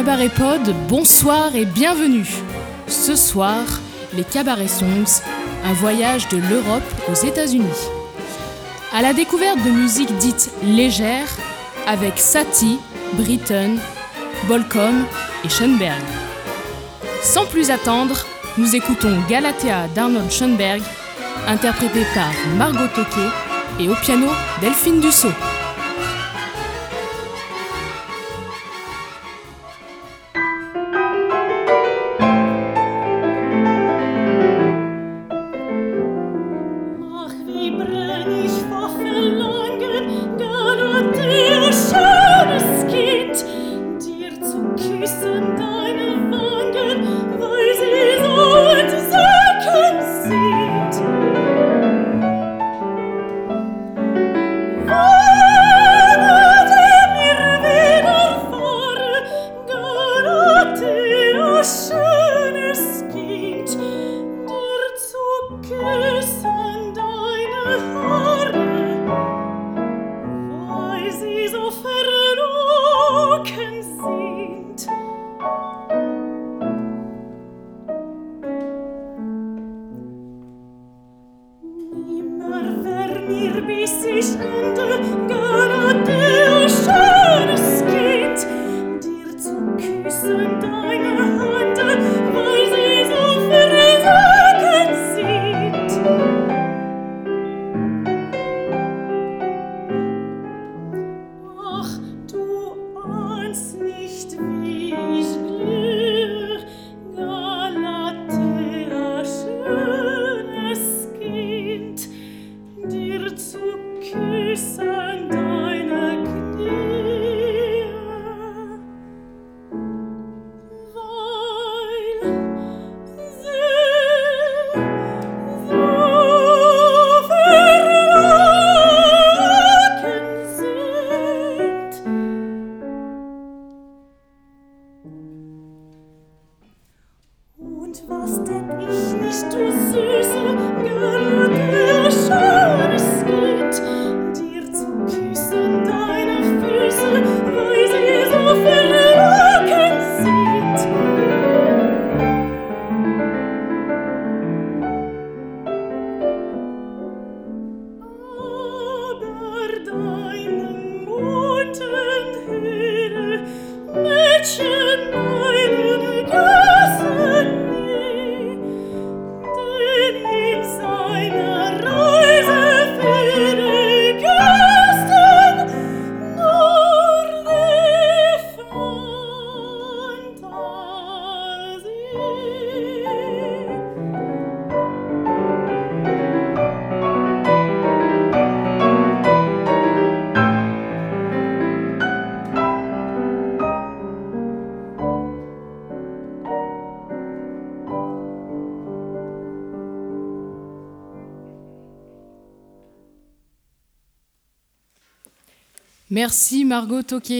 Cabaret Pod, bonsoir et bienvenue. Ce soir, les Cabaret Songs, un voyage de l'Europe aux États-Unis. À la découverte de musique dite légère, avec Satie, Britten, Bolcom et Schoenberg. Sans plus attendre, nous écoutons Galatea d'Arnold Schoenberg, interprété par Margot Toquet et au piano Delphine Dussault. Merci Margot Toquet.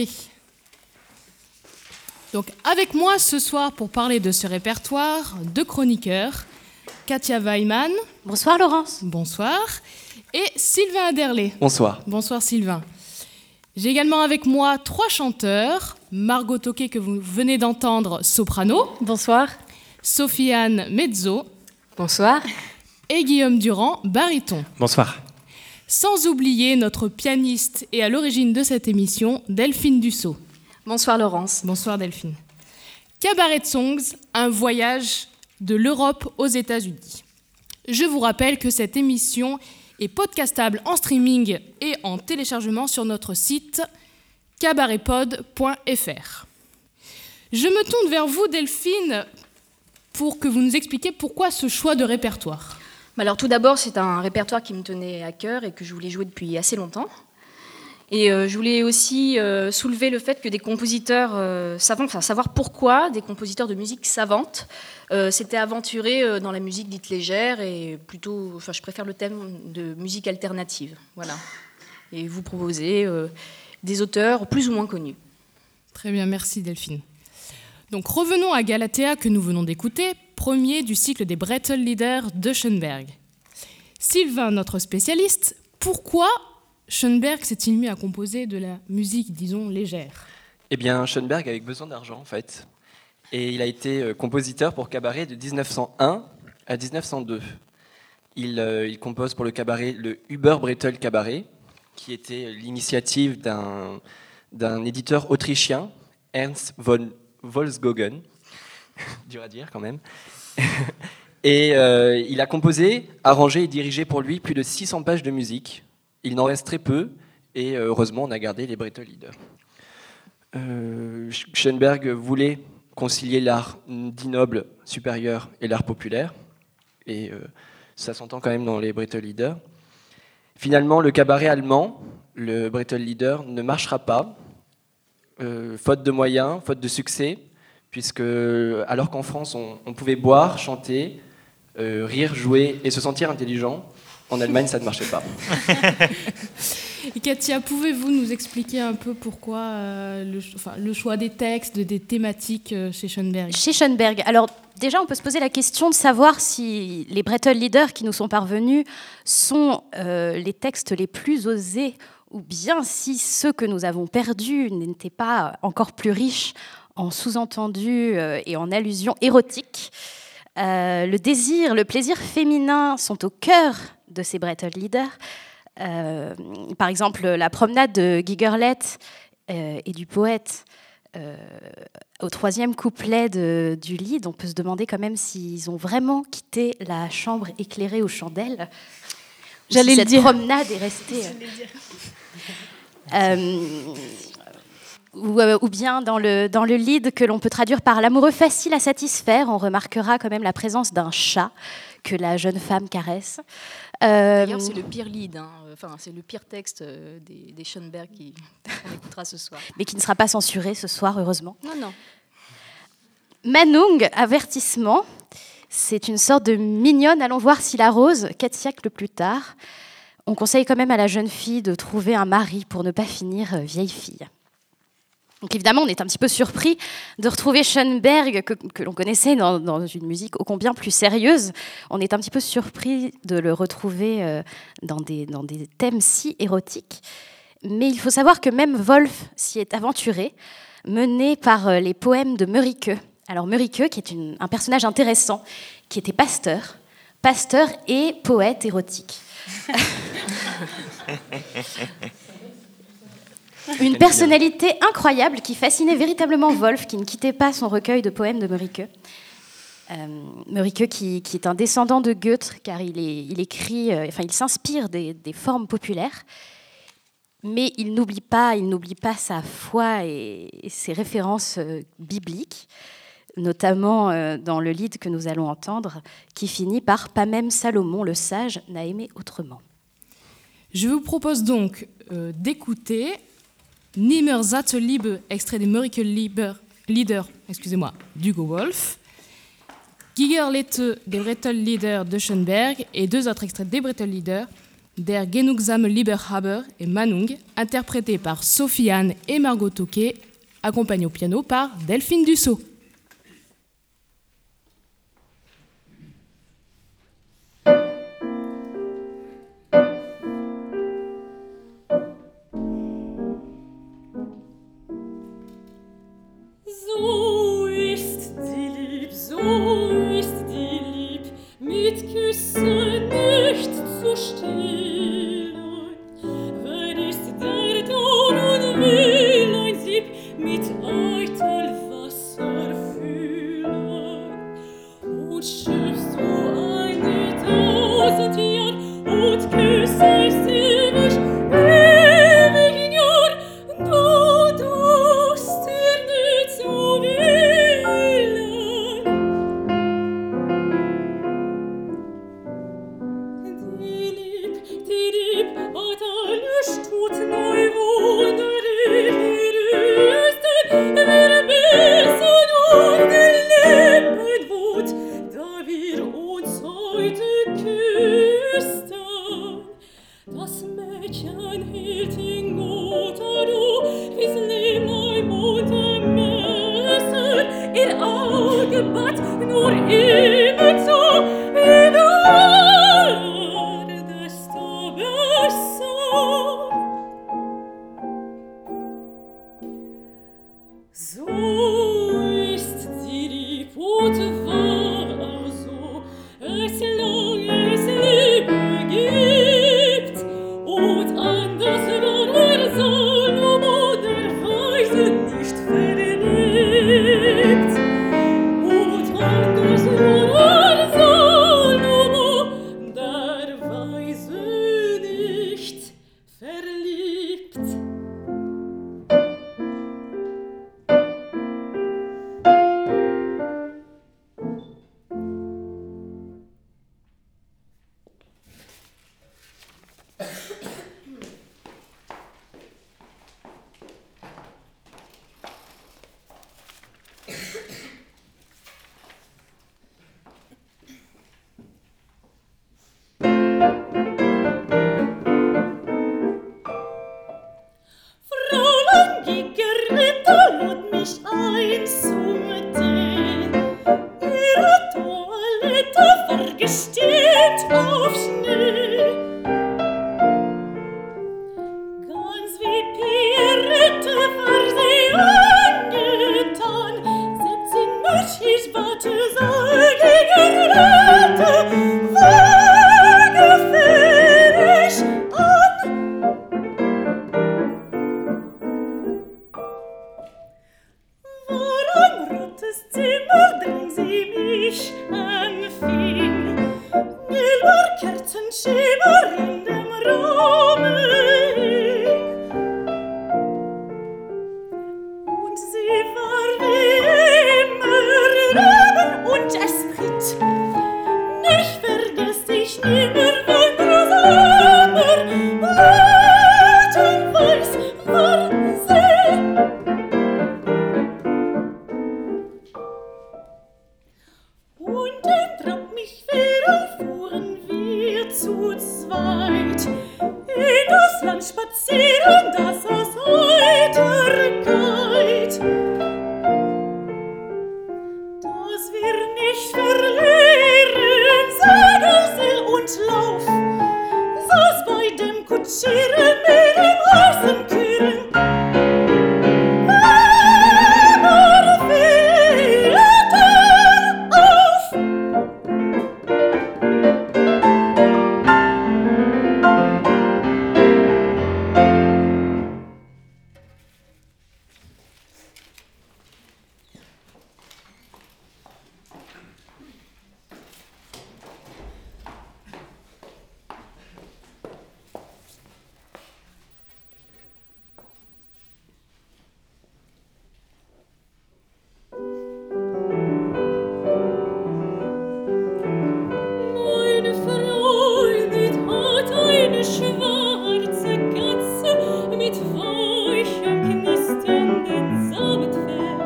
Donc avec moi ce soir pour parler de ce répertoire, deux chroniqueurs, Katia Weimann. Bonsoir Laurence. Bonsoir. Et Sylvain Aderlé. Bonsoir. Bonsoir Sylvain. J'ai également avec moi trois chanteurs, Margot Toquet que vous venez d'entendre, soprano. Bonsoir. Sophie-Anne mezzo. Bonsoir. Et Guillaume Durand, baryton. Bonsoir. Sans oublier notre pianiste et à l'origine de cette émission, Delphine Dussault. Bonsoir Laurence. Bonsoir Delphine. Cabaret Songs, un voyage de l'Europe aux États-Unis. Je vous rappelle que cette émission est podcastable en streaming et en téléchargement sur notre site cabaretpod.fr. Je me tourne vers vous Delphine pour que vous nous expliquiez pourquoi ce choix de répertoire. Alors tout d'abord, c'est un répertoire qui me tenait à cœur et que je voulais jouer depuis assez longtemps. Et je voulais aussi soulever le fait que des compositeurs savants, enfin savoir pourquoi des compositeurs de musique savante s'étaient aventurés dans la musique dite légère et plutôt, enfin je préfère le thème de musique alternative, voilà. Et vous proposer des auteurs plus ou moins connus. Très bien, merci Delphine. Donc revenons à Galatea que nous venons d'écouter, premier du cycle des Brettl-Lieder de Schoenberg. Sylvain, notre spécialiste, pourquoi Schoenberg s'est-il mis à composer de la musique, disons, légère ? Eh bien, Schoenberg avait besoin d'argent, en fait. Et il a été compositeur pour cabaret de 1901 à 1902. Il compose pour le cabaret le Huber-Bretel Cabaret, qui était l'initiative d'un éditeur autrichien, Ernst von Wolfsgogen, dur à dire quand même. Et il a composé, arrangé et dirigé pour lui plus de 600 pages de musique. Il n'en reste très peu, et heureusement, on a gardé les Bretel-Lieder. Schoenberg voulait concilier l'art dit noble supérieur et l'art populaire, et ça s'entend quand même dans les Bretel-Lieder. Finalement, le cabaret allemand, le Bretel-Lieder, ne marchera pas, faute de moyens, faute de succès, puisque alors qu'en France on pouvait boire, chanter, rire, jouer et se sentir intelligent, en Allemagne ça ne marchait pas. Et Katia, pouvez-vous nous expliquer un peu pourquoi le choix des textes, des thématiques chez Schoenberg ? Chez Schoenberg, alors déjà on peut se poser la question de savoir si les Bretel-Lieder qui nous sont parvenus sont les textes les plus osés, ou bien si ceux que nous avons perdus n'étaient pas encore plus riches en sous-entendus et en allusions érotiques. Le désir, le plaisir féminin sont au cœur de ces Bretel-Lieder. Par exemple, la promenade de Gigerlet et du poète au troisième couplet du Lied, on peut se demander quand même s'ils ont vraiment quitté la chambre éclairée aux chandelles. J'allais si le dire. Cette promenade est restée... Ou bien dans le Lied que l'on peut traduire par l'amoureux facile à satisfaire, on remarquera quand même la présence d'un chat que la jeune femme caresse. D'ailleurs, c'est le pire lead, enfin, c'est le pire texte des Schoenberg qu'on écoutera ce soir. Mais qui ne sera pas censuré ce soir, heureusement. Non. Manung, avertissement, c'est une sorte de mignonne, allons voir si la rose, 4 siècles plus tard. On conseille quand même à la jeune fille de trouver un mari pour ne pas finir vieille fille. Donc évidemment, on est un petit peu surpris de retrouver Schoenberg, que l'on connaissait dans une musique ô combien plus sérieuse. On est un petit peu surpris de le retrouver dans des thèmes si érotiques. Mais il faut savoir que même Wolf s'y est aventuré, mené par les poèmes de Mörike. Alors Mörike, qui est un personnage intéressant, qui était pasteur et poète érotique. Une personnalité incroyable qui fascinait véritablement Wolf, qui ne quittait pas son recueil de poèmes de Mörike. Mörike qui est un descendant de Goethe, car il écrit, il s'inspire des formes populaires, mais il n'oublie pas sa foi et ses références bibliques, notamment dans le Lied que nous allons entendre, qui finit par « Pas même Salomon le sage n'a aimé autrement ». Je vous propose donc d'écouter Nimmer Satze Liebe, extrait des Mörike-Lieder, d'Hugo Wolf, Gigerlette des Bretel-Lieder de Schoenberg et 2 autres extraits des Bretel-Lieder, Der genugsame Lieberhaber et Manung, interprétés par Sophie-Anne et Margot Tauquet, accompagnés au piano par Delphine Dussault. steht auf Schnee. Ganz wie Pirette war sie angetan, setzt sie Mutschis Worte so gegen Rette, war gefährlich an. Warum rotes Zimmer drin sie mich anfing? Gelber Kerzenschimmer in dem Raume hing. Und sie war wie immer Leben und Esprit. Nicht vergesst ich nimmer, wenn Rosamer weiß war sie. Und den Trab mich wieder fuhren wir zu zweit in das Land spazieren, das aus Heiterkeit. Dass wir nicht verlieren, Segel und Lauf, saß bei dem Kutschieren mit dem heißen Kühlen. Aber fehlten auf. Meine Freundin hat eine schwarze Katze mit weichem, knisternden Samtfell.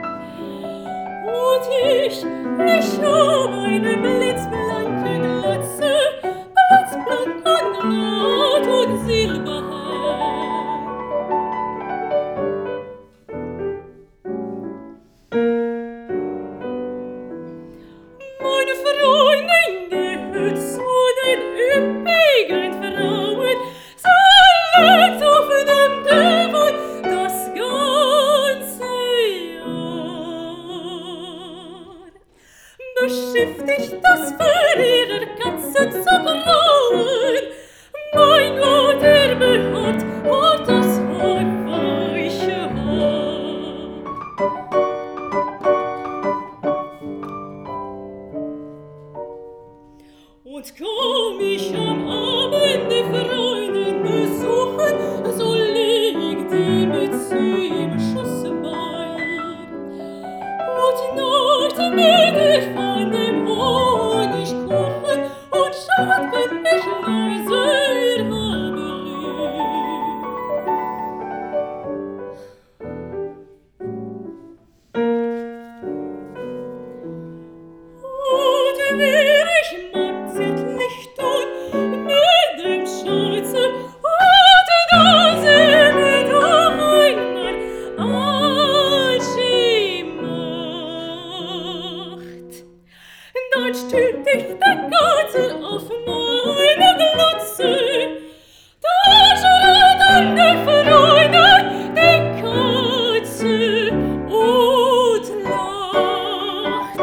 Und ich hab eine blitzblanke Glatze, blitzblank und glatt und silberhell. Meine Freundin gehört zu den üppigen Frauen, sie lebt auf dem Devon das ganze Jahr. Beschäftigt das für ihre Katze zu grauen, mein Gott, behaart und das weiche Haar. Und komm ich am Abend die Freundin besuchen, so liegt die mit sie im Schussbein. Und nachts bin ich von dem Honigkuchen und schaut, wenn ich leise ihr habe lieb. Und wie ich mag zärtlich tun mit dem Schatze, und da sie mir doch einmal Aschi macht, dann stürmt ich der Katze auf meine Glatze, da schreit an der Freude die Katze und lacht.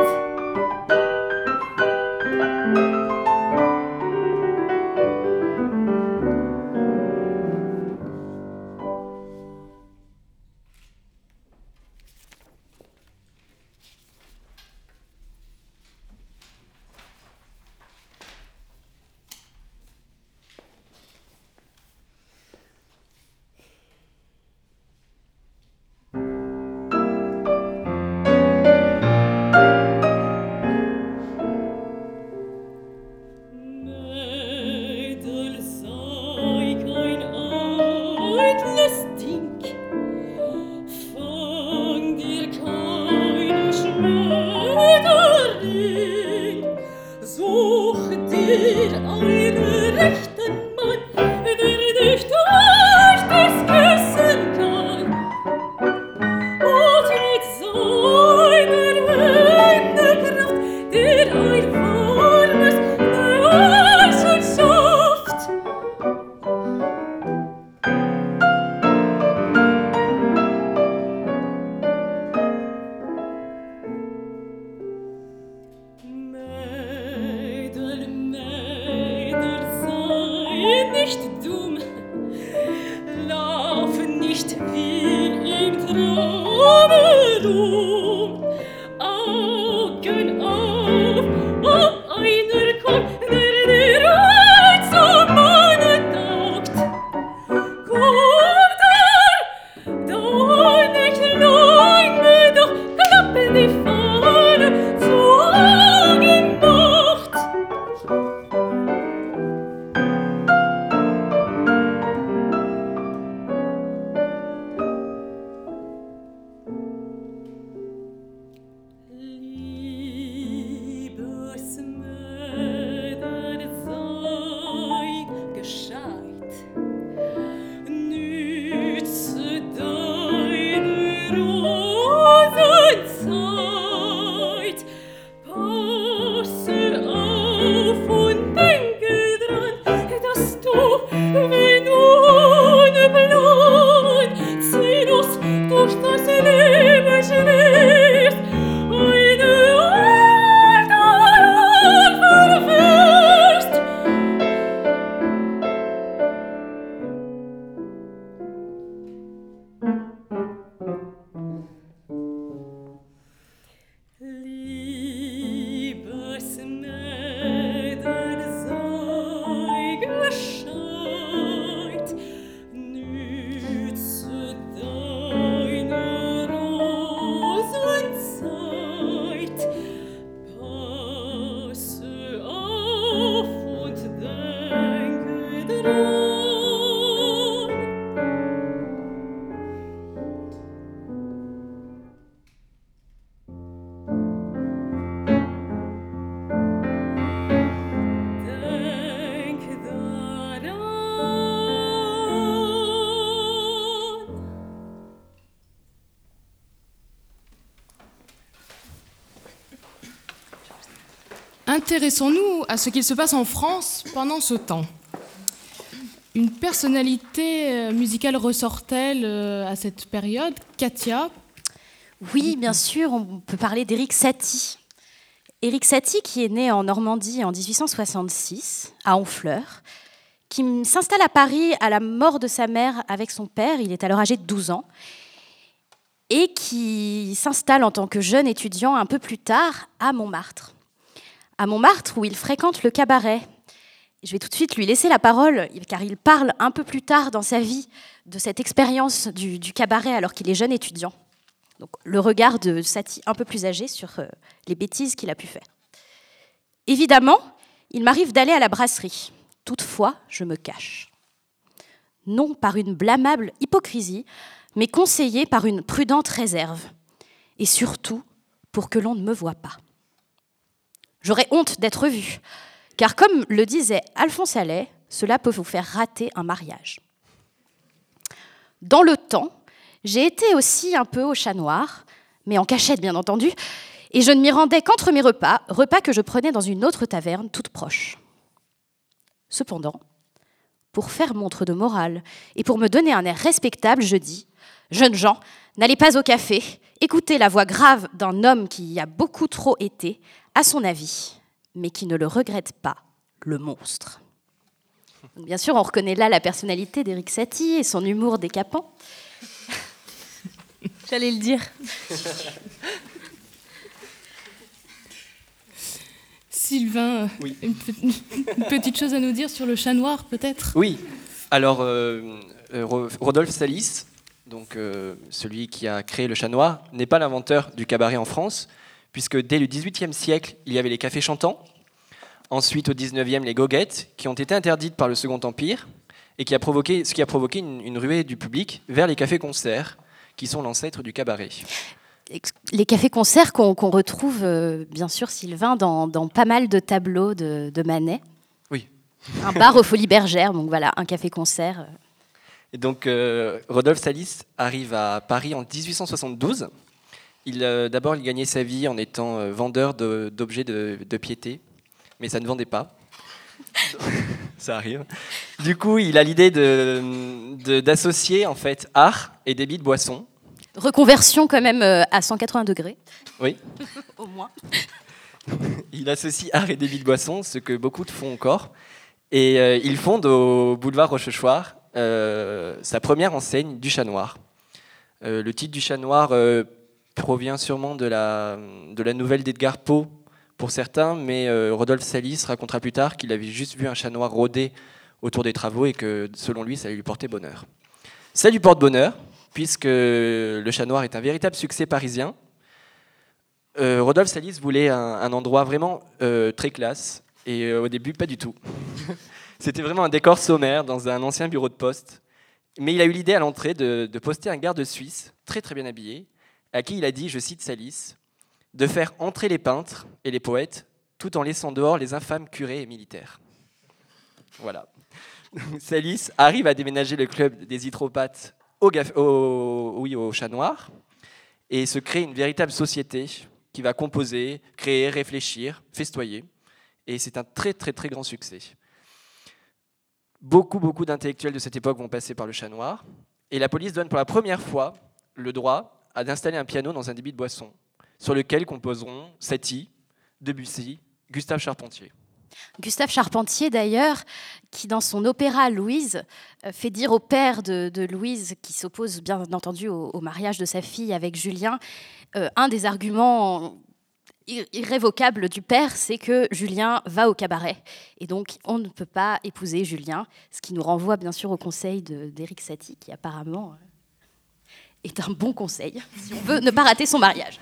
Mädel sei kein eitles Ding, fang dir keine Schmetterling, such dir einen rechten Mann, der dich durch das küssen kann. Und mit seiner Hände Kraft dir ein warmes intéressons-nous à ce qu'il se passe en France pendant ce temps. Une personnalité musicale ressort-elle à cette période, Katia? Oui, bien sûr, on peut parler d'Éric Satie. Éric Satie, qui est né en Normandie en 1866, à Honfleur, qui s'installe à Paris à la mort de sa mère avec son père, il est alors âgé de 12 ans, et qui s'installe en tant que jeune étudiant un peu plus tard à Montmartre. À Montmartre, où il fréquente le cabaret. Je vais tout de suite lui laisser la parole, car il parle un peu plus tard dans sa vie de cette expérience du cabaret alors qu'il est jeune étudiant. Donc, le regard de Satie un peu plus âgé sur les bêtises qu'il a pu faire. Évidemment, il m'arrive d'aller à la brasserie. Toutefois, je me cache. Non par une blâmable hypocrisie, mais conseillé par une prudente réserve. Et surtout, pour que l'on ne me voie pas. J'aurais honte d'être vue, car comme le disait Alphonse Allais, cela peut vous faire rater un mariage. Dans le temps, j'ai été aussi un peu au Chat Noir, mais en cachette bien entendu, et je ne m'y rendais qu'entre mes repas que je prenais dans une autre taverne toute proche. Cependant, pour faire montre de morale et pour me donner un air respectable, je dis « Jeunes gens, n'allez pas au café, écoutez la voix grave d'un homme qui y a beaucoup trop été, à son avis, mais qui ne le regrette pas, le monstre. » Bien sûr, on reconnaît là la personnalité d'Éric Satie et son humour décapant. J'allais le dire. Sylvain, oui. une petite chose à nous dire sur le Chat Noir, peut-être? Oui, alors Rodolphe Salis, donc, celui qui a créé le Chat Noir, n'est pas l'inventeur du cabaret en France, puisque dès le XVIIIe siècle, il y avait les cafés chantants, ensuite au XIXe, les goguettes, qui ont été interdites par le Second Empire, et ce qui a provoqué une ruée du public vers les cafés-concerts, qui sont l'ancêtre du cabaret. Les cafés-concerts qu'on retrouve, bien sûr, Sylvain, dans pas mal de tableaux de Manet. Oui. Un bar aux Folies Bergères, donc voilà, un café-concert. Et donc, Rodolphe Salis arrive à Paris en 1872. D'abord, il gagnait sa vie en étant vendeur d'objets de piété, mais ça ne vendait pas. Ça arrive. Du coup, il a l'idée d'associer en fait art et débit de boisson. Reconversion quand même à 180 degrés. Oui. Au moins. Il associe art et débit de boisson, ce que beaucoup font encore. Et il fonde au boulevard Rochechouart sa première enseigne du Chat Noir. Le titre du Chat Noir provient sûrement de la nouvelle d'Edgar Poe pour certains, mais Rodolphe Salis racontera plus tard qu'il avait juste vu un chat noir rôder autour des travaux et que, selon lui, ça lui portait bonheur. Ça lui porte bonheur, puisque le Chat Noir est un véritable succès parisien. Rodolphe Salis voulait un endroit vraiment très classe, et au début, pas du tout. C'était vraiment un décor sommaire dans un ancien bureau de poste. Mais il a eu l'idée à l'entrée de poster un garde suisse, très très bien habillé, à qui il a dit, je cite Salis, de faire entrer les peintres et les poètes, tout en laissant dehors les infâmes curés et militaires. Voilà. Salis arrive à déménager le club des hydropathes au Chat Noir et se crée une véritable société qui va composer, créer, réfléchir, festoyer. Et c'est un très très très grand succès. Beaucoup d'intellectuels de cette époque vont passer par le Chat Noir. Et la police donne pour la première fois le droit d'installer un piano dans un débit de boisson, sur lequel composeront Satie, Debussy, Gustave Charpentier. Gustave Charpentier, d'ailleurs, qui dans son opéra Louise, fait dire au père de Louise, qui s'oppose bien entendu au mariage de sa fille avec Julien, un des arguments irrévocables du père, c'est que Julien va au cabaret. Et donc, on ne peut pas épouser Julien, ce qui nous renvoie bien sûr au conseil d'Éric Satie, qui apparemment est un bon conseil, si on veut ne pas rater son mariage.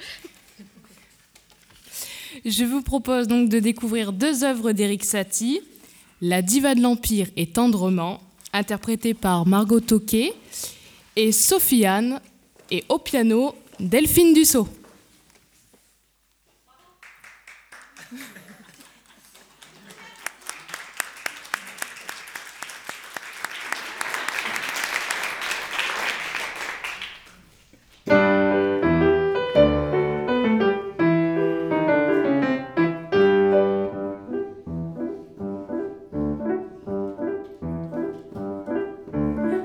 Je vous propose donc de découvrir deux œuvres d'Éric Satie, La diva de l'Empire et Tendrement, interprétée par Margot Toquet, et Sofiane, et au piano, Delphine Dussault.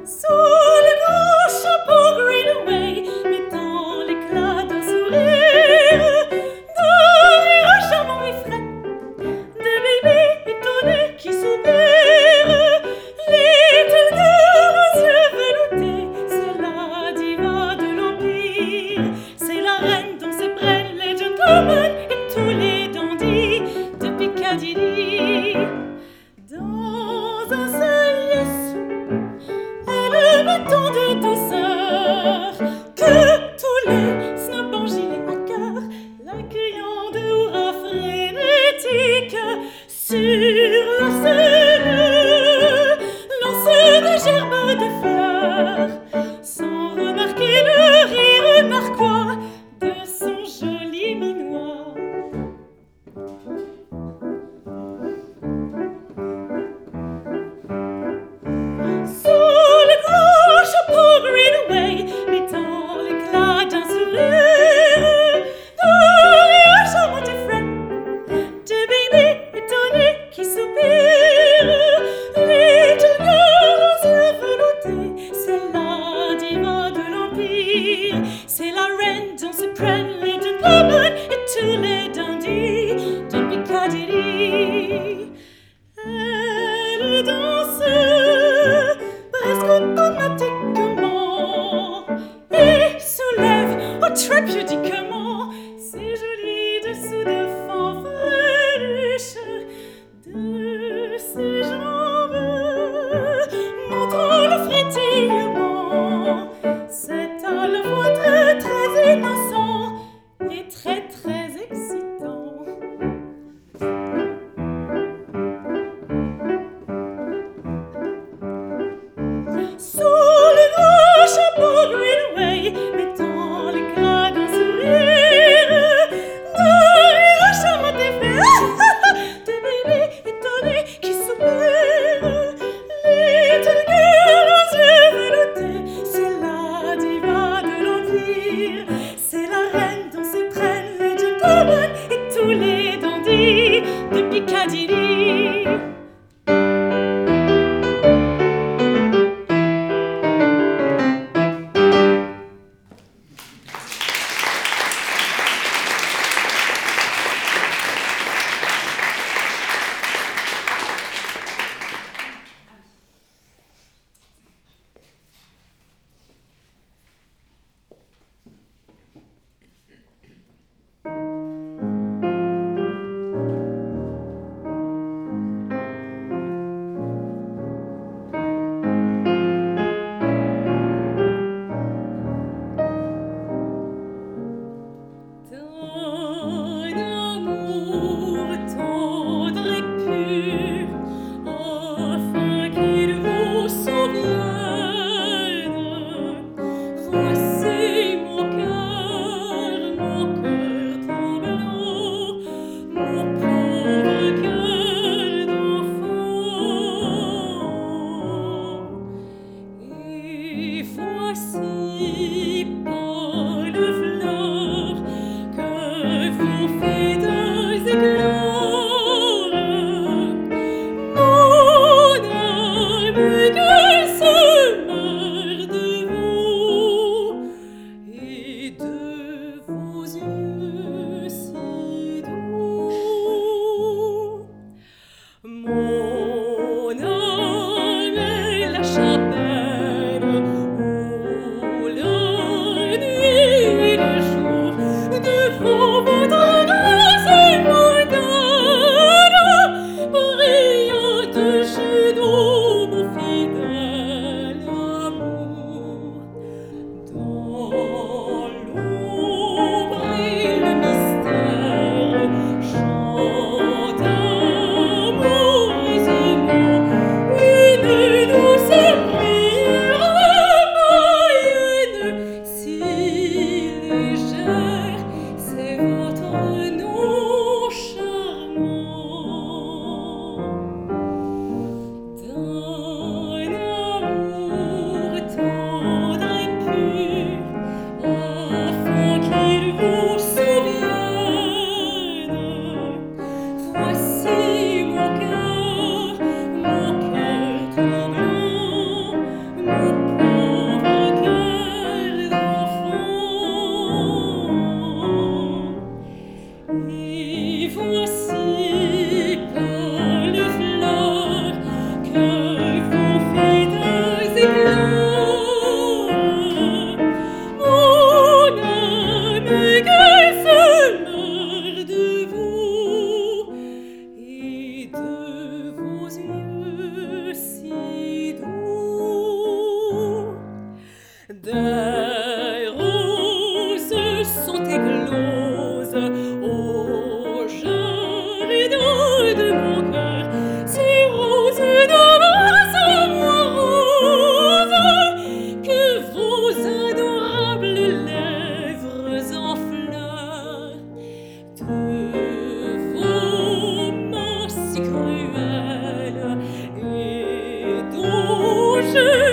Qui souffle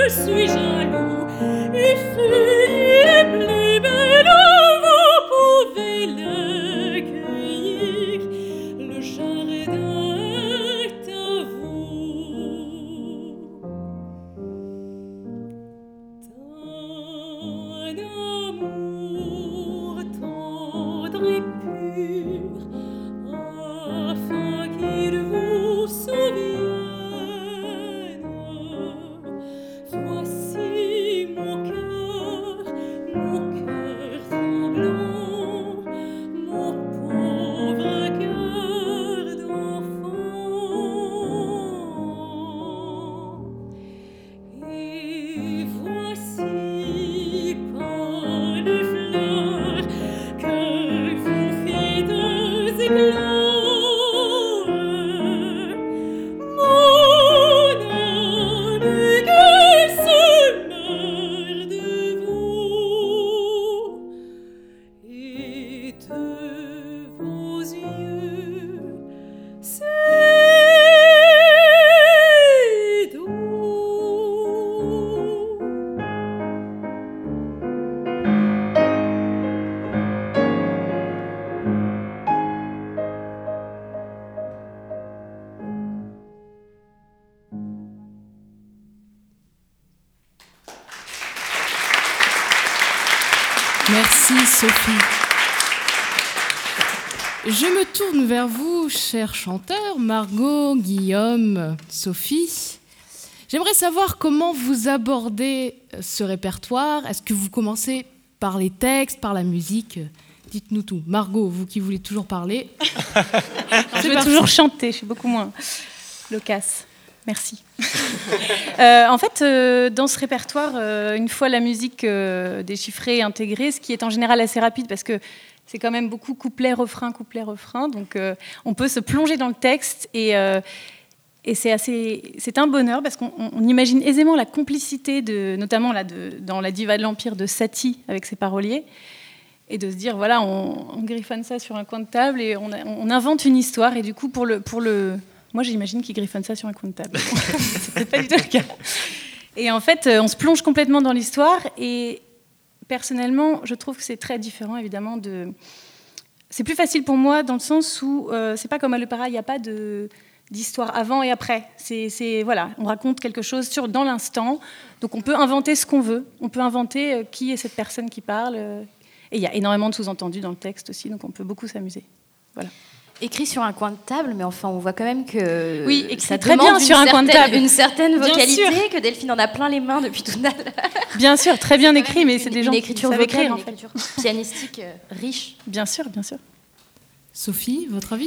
je suis jaloux et feuilles les plus belles, vous pouvez le cueillir, le jardin est à vous. D'un amour tendre et pur, afin qu'il vous souvienne. Voici mon cœur tremblant, mon pauvre cœur d'enfant. Et voici par les fleurs que vous faites éclore mon âme qu'elle se meurt de vous et de vos yeux. C'est doux. Merci Sophie. Je me tourne vers vous, chers chanteurs, Margot, Guillaume, Sophie. J'aimerais savoir comment vous abordez ce répertoire. Est-ce que vous commencez par les textes, par la musique ? Dites-nous tout. Margot, vous qui voulez toujours parler. Je veux toujours chanter, je suis beaucoup moins loquace. Merci. En fait, dans ce répertoire, une fois la musique déchiffrée et intégrée, ce qui est en général assez rapide parce que c'est quand même beaucoup couplet-refrain. Donc, on peut se plonger dans le texte et c'est un bonheur parce qu'on imagine aisément la complicité, notamment dans La Diva de l'Empire de Satie avec ses paroliers. Et de se dire, voilà, on griffonne ça sur un coin de table et on invente une histoire. Et du coup, moi, j'imagine qu'ils griffonnent ça sur un coin de table. C'est peut-être pas du tout le cas. Et en fait, on se plonge complètement dans l'histoire. Et personnellement, je trouve que c'est très différent, évidemment. C'est plus facile pour moi dans le sens où c'est pas comme à l'opéra, il n'y a pas d'histoire avant et après. Voilà, on raconte quelque chose dans l'instant. Donc, on peut inventer ce qu'on veut. On peut inventer qui est cette personne qui parle. Et il y a énormément de sous-entendus dans le texte aussi, donc on peut beaucoup s'amuser. Voilà. Écrit sur un coin de table, mais enfin, on voit quand même que oui, écrit ça très bien sur un coin de table. Une certaine vocalité, sûr. que Delphine en a plein les mains depuis tout à l'heure. Bien sûr, très bien écrit, mais c'est des gens qui écriture savent vocale, écrire, en fait. une écriture pianistique riche. Bien sûr. Sophie, votre avis ?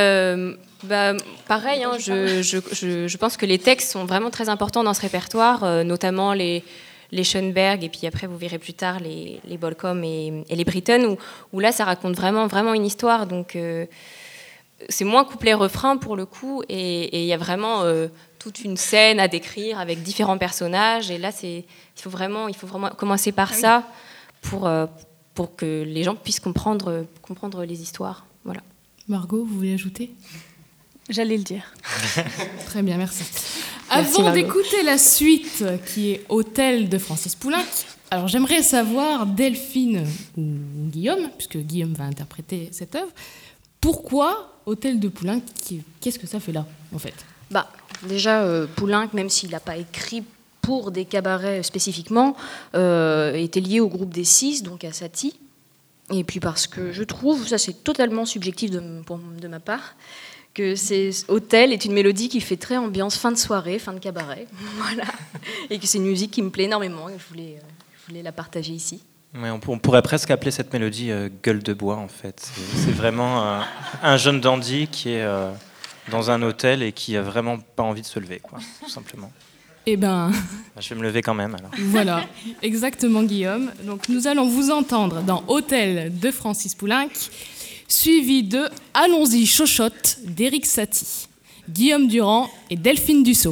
Pareil, hein, je pense que les textes sont vraiment très importants dans ce répertoire, notamment les Schoenberg, et puis après vous verrez plus tard les Bolcom et les Britten, où là ça raconte vraiment une histoire, donc c'est moins couplet-refrain pour le coup, et il y a vraiment toute une scène à décrire avec différents personnages, et là il faut vraiment commencer par ça pour que les gens puissent comprendre les histoires. Voilà. Margot, vous voulez ajouter ? J'allais le dire. Très bien, merci. Avant d'écouter la suite, qui est Hôtel de Francis Poulenc, alors j'aimerais savoir, Delphine ou Guillaume, puisque Guillaume va interpréter cette œuvre, pourquoi Hôtel de Poulenc ? Qu'est-ce que ça fait là, en fait ? Déjà, Poulenc, même s'il n'a pas écrit pour des cabarets spécifiquement, était lié au groupe des Six, donc à Satie. Et puis parce que je trouve, ça c'est totalement subjectif de ma part, que Hôtel est une mélodie qui fait très ambiance fin de soirée, fin de cabaret, voilà, et que c'est une musique qui me plaît énormément, et je voulais la partager ici. Ouais, on pourrait presque appeler cette mélodie gueule de bois, en fait. C'est vraiment un jeune dandy qui est dans un hôtel et qui a vraiment pas envie de se lever, quoi, tout simplement. Eh ben, je vais me lever quand même, alors. Voilà, exactement, Guillaume. Donc nous allons vous entendre dans Hôtel de Francis Poulenc, suivi de Allons-y Chochotte d'Éric Satie, Guillaume Durand et Delphine Dussault.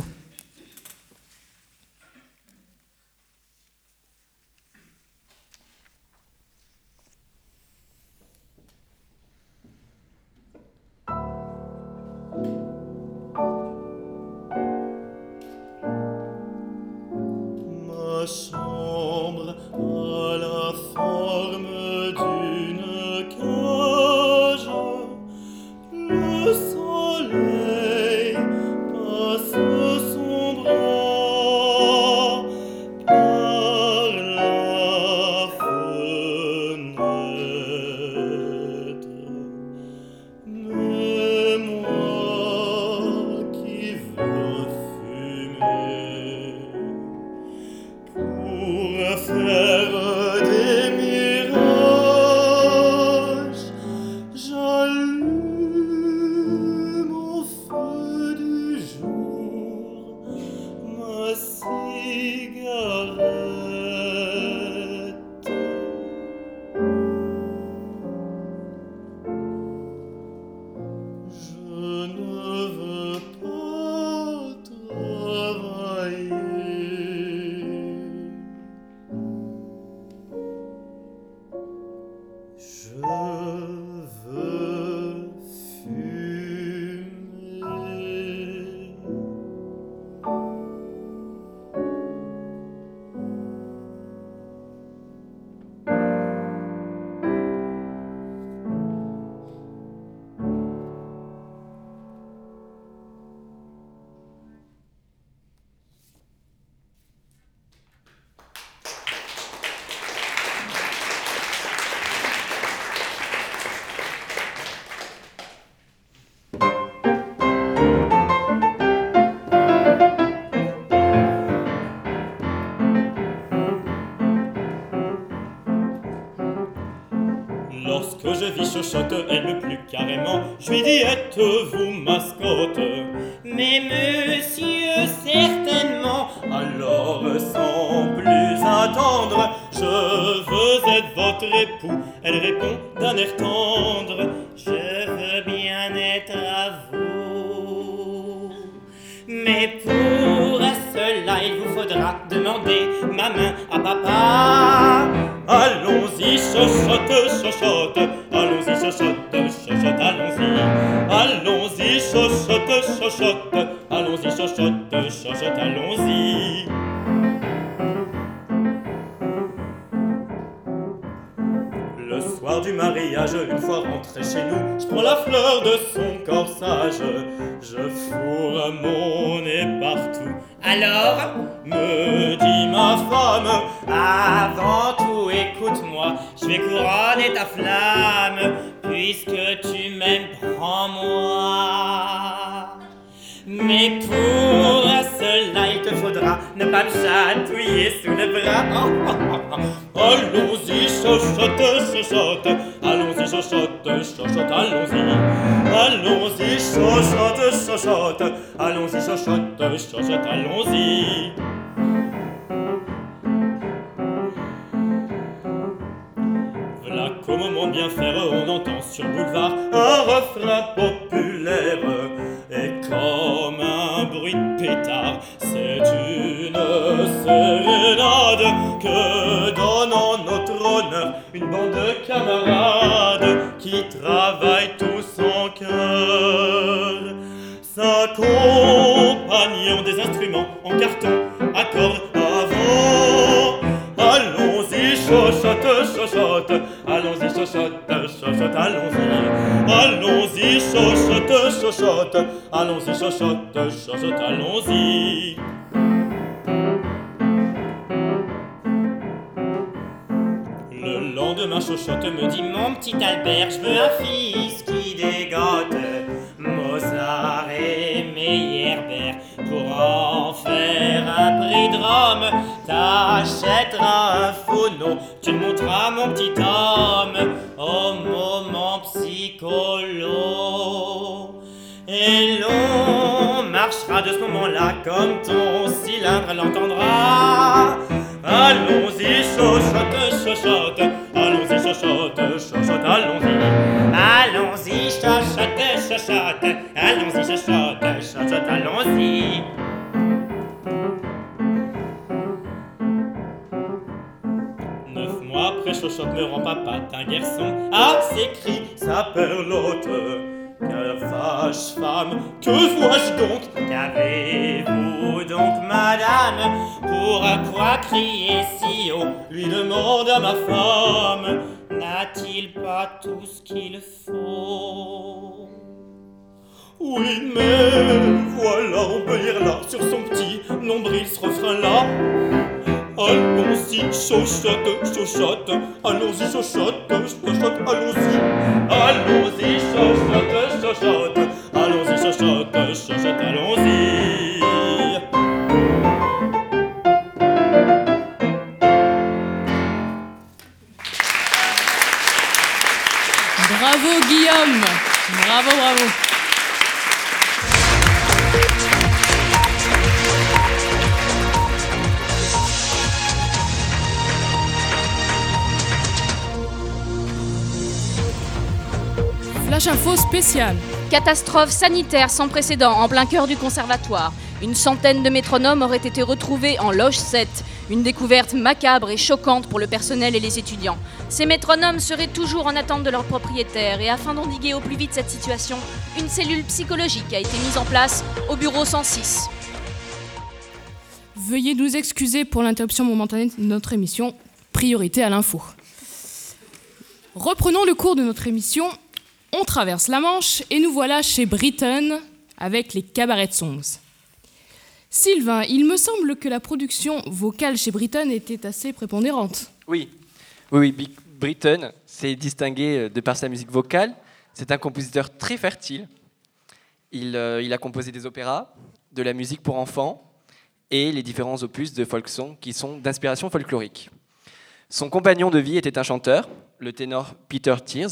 je vis chochotte, elle plus carrément. Je lui dis, êtes-vous mascotte? Mais monsieur, certainement. Alors, sans plus attendre, je veux être votre époux. Elle répond d'un air tendre, je veux bien être à vous. Mais pour cela, il vous faudra demander ma main à papa. Allons-y, chochotte, chochotte. Allons-y, chochotte, chochotte, allons-y. Allons-y, chochotte, chochotte. Allons-y, chochotte, chochotte, allons-y. Le soir du mariage, une fois rentré chez nous, je prends la fleur de son corsage, je fourre mon nez partout. Alors, me dit ma femme, avant tout écoute-moi, je vais couronner ta flamme, puisque tu m'aimes, prends-moi. Mais pour cela, il te faudra ne pas me chatouiller sous le bras. Allons-y, chochotte, chochotte. Allons-y, chochotte, chochotte, allons-y. Allons-y, chochotte, chochotte. Allons-y, chochotte, chochotte, allons-y. Voilà qu'au moment de bien faire, on entend sur boulevard un refrain populaire. Et comme un bruit de pétard, c'est une sérénade que donne en notre honneur une bande de camarades qui travaillent tous en chœur. 5 compagnies ont des instruments en carton à cordes avant. Allons-y, chochotte, chochotte. Allons-y, chochotte, chochotte, allons-y. Allons-y, chochotte, chochotte. Allons-y, chochotte, chochotte, allons-y. Le lendemain, chochotte me dit, mon petit Albert, je veux un fils qui dégote Mozart et Meyerbeer. Pour en faire un prix de Rome, t'achèteras un phono, tu le montreras mon petit homme au moment psycholo. Et l'on marchera de ce moment-là comme ton cylindre l'entendra. Allons-y, chochotte, chochotte. Allons-y, chochotte, chochotte, allons-y. Allons-y, chochotte, chochotte. Allons-y, chochotte, chochotte, allons-y. Après, chochotte me rend papa d'un garçon. Ah, s'écrie sa perlotte. Quelle vache femme, que vois-je donc? Qu'avez-vous donc, madame? Pourquoi crier si haut? Lui demande à ma femme. N'a-t-il pas tout ce qu'il faut? Oui, mais voilà, on peut lire là, sur son petit nombril, ce refrain-là. Allons-y, chochotte, chochotte. Allons-y, chochotte, chochotte, allons-y. Allons-y, chochotte, chochotte. Allons-y, chochotte, chochotte, allons-y. Bravo Guillaume. Bravo, bravo. Flash info spécial. Catastrophe sanitaire sans précédent en plein cœur du conservatoire. Une centaine de métronomes auraient été retrouvés en loge 7. Une découverte macabre et choquante pour le personnel et les étudiants. Ces métronomes seraient toujours en attente de leur propriétaire et afin d'endiguer au plus vite cette situation, une cellule psychologique a été mise en place au bureau 106. Veuillez nous excuser pour l'interruption momentanée de notre émission. Priorité à l'info. Reprenons le cours de notre émission. On traverse la Manche et nous voilà chez Britten avec les Cabaret Songs. Sylvain, il me semble que la production vocale chez Britten était assez prépondérante. Oui, Britten s'est distingué de par sa musique vocale. C'est un compositeur très fertile. Il a composé des opéras, de la musique pour enfants et les différents opus de folk song qui sont d'inspiration folklorique. Son compagnon de vie était un chanteur, le ténor Peter Tears,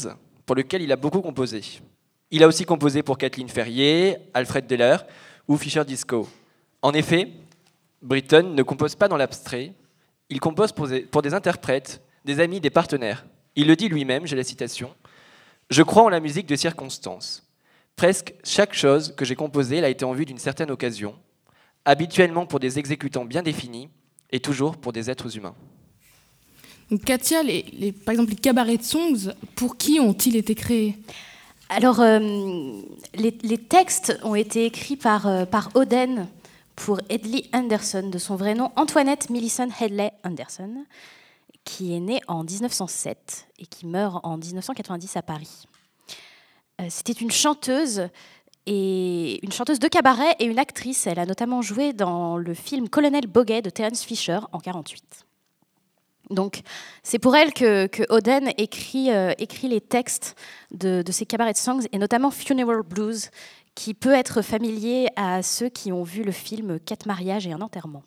pour lequel il a beaucoup composé. Il a aussi composé pour Kathleen Ferrier, Alfred Deller ou Fischer Disco. En effet, Britten ne compose pas dans l'abstrait, il compose pour des interprètes, des amis, des partenaires. Il le dit lui-même, j'ai la citation, « Je crois en la musique de circonstance. Presque chaque chose que j'ai composée l'a été en vue d'une certaine occasion, habituellement pour des exécutants bien définis et toujours pour des êtres humains. » Donc Katia, par exemple les cabaret songs, pour qui ont-ils été créés ? Alors, les textes ont été écrits par Oden pour Hedley Anderson, de son vrai nom Antoinette Millicent Hedley Anderson, qui est née en 1907 et qui meurt en 1990 à Paris. C'était une chanteuse de cabaret et une actrice. Elle a notamment joué dans le film Colonel Bogey de Terence Fisher en 1948. Donc, c'est pour elle que Oden écrit les textes de ses cabaret songs, et notamment Funeral Blues, qui peut être familier à ceux qui ont vu le film 4 mariages et un enterrement.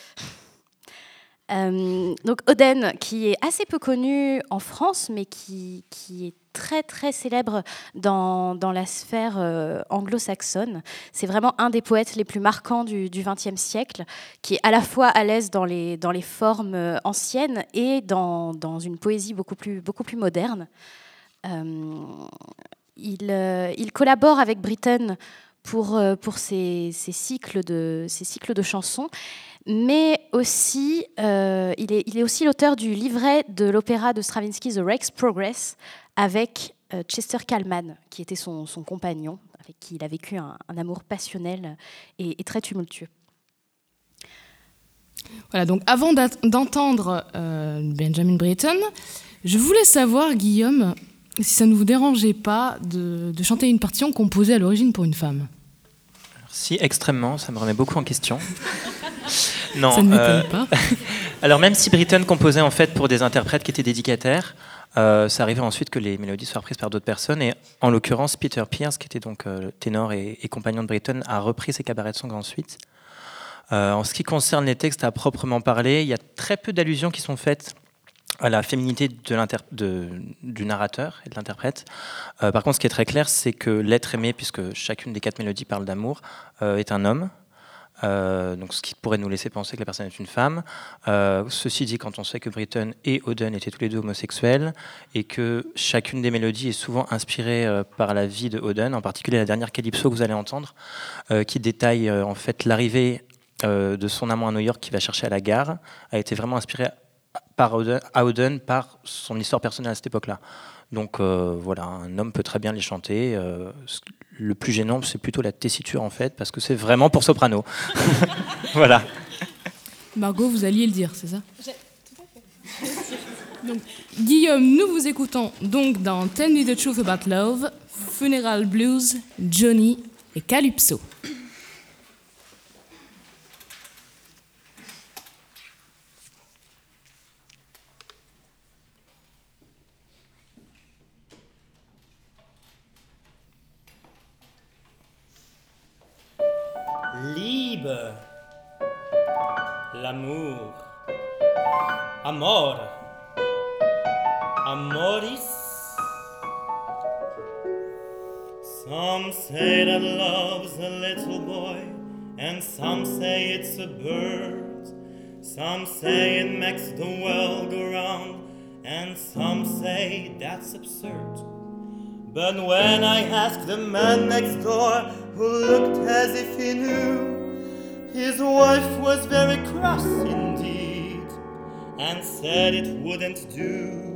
Donc Oden, qui est assez peu connu en France, mais qui est très très célèbre dans la sphère anglo-saxonne. C'est vraiment un des poètes les plus marquants du XXe siècle, qui est à la fois à l'aise dans les formes anciennes et dans une poésie beaucoup plus moderne. Il collabore avec Britten pour ses cycles de chansons, mais aussi il est aussi l'auteur du livret de l'opéra de Stravinsky, The Rake's Progress, avec Chester Kallman, qui était son compagnon, avec qui il a vécu un amour passionnel et très tumultueux. Voilà, donc avant d'entendre Benjamin Britten, je voulais savoir, Guillaume, si ça ne vous dérangeait pas de chanter une partition composée à l'origine pour une femme. Si, extrêmement, ça me remet beaucoup en question. Non, ça ne m'étonne pas. Alors même si Britten composait en fait pour des interprètes qui étaient dédicataires, ça arrivait ensuite que les mélodies soient reprises par d'autres personnes, et en l'occurrence Peter Pierce, qui était donc ténor et compagnon de Britten, a repris ses cabaret songs ensuite. En ce qui concerne les textes à proprement parler, il y a très peu d'allusions qui sont faites à la féminité du narrateur et de l'interprète. Par contre, ce qui est très clair, c'est que l'être aimé, puisque chacune des 4 mélodies parle d'amour, est un homme. Donc, ce qui pourrait nous laisser penser que la personne est une femme. Ceci dit, quand on sait que Britten et Oden étaient tous les deux homosexuels et que chacune des mélodies est souvent inspirée par la vie de Oden, en particulier la dernière Calypso que vous allez entendre, qui détaille en fait l'arrivée de son amant à New York qui va chercher à la gare, a été vraiment inspirée à Oden par son histoire personnelle à cette époque-là. Donc voilà, un homme peut très bien les chanter. Le plus gênant, c'est plutôt la tessiture en fait, parce que c'est vraiment pour soprano. Voilà. Margot, vous alliez le dire, c'est ça ? Tout à fait. Donc, Guillaume, nous vous écoutons donc dans Tell Me the Truth About Love, Funeral Blues, Johnny et Calypso. Liebe, l'amour, amor, amoris. Some say that love's a little boy, and some say it's a bird. Some say it makes the world go round, and some say that's absurd. But when I asked the man next door, who looked as if he knew, his wife was very cross indeed, and said it wouldn't do.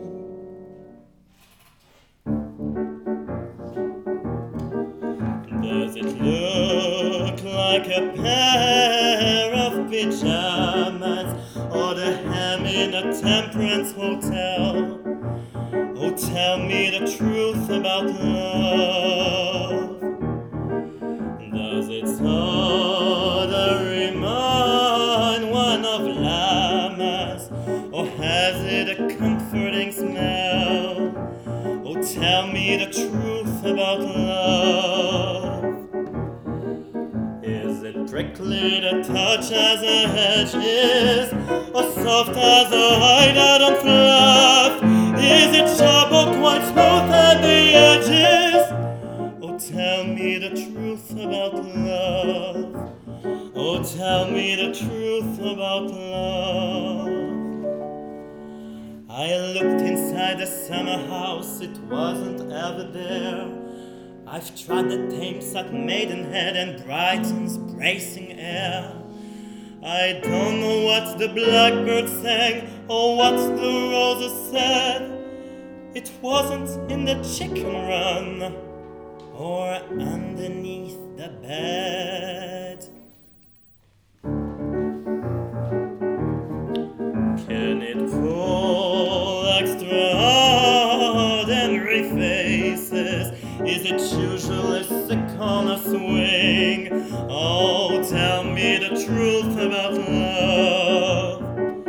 Does it look like a pair of pajamas, or the ham in a temperance hotel? Oh, tell me the truth about love. Does its odor remind one of llamas, or has it a comforting smell? Oh, tell me the truth about love. Is it prickly to touch as a hedge is, or soft as a hideout on fluff? Is it sharp or quite smooth at the edges? Oh, tell me the truth about love. Oh, tell me the truth about love. I looked inside the summer house, it wasn't ever there. I've tried the Thames at Maidenhead and Brighton's bracing air. I don't know what the blackbird sang or what the roses said. It wasn't in the chicken run or underneath the bed. Can it pull extraordinary faces? Is it usually sick on a swing? Oh, tell me the truth about love.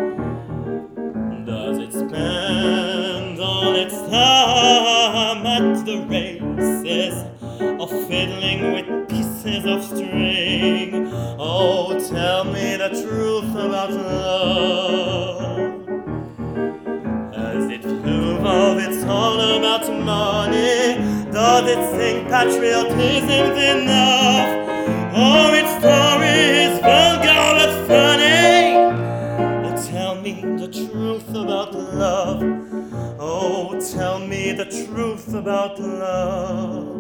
Does it spend all its time at the races, or fiddling with pieces of string? Oh, tell me the truth about love. Has it proof of it's all about money? Does it think patriotism's enough? Or its story is vulgar but funny? Oh, tell me the truth about love. Oh, tell me the truth about love.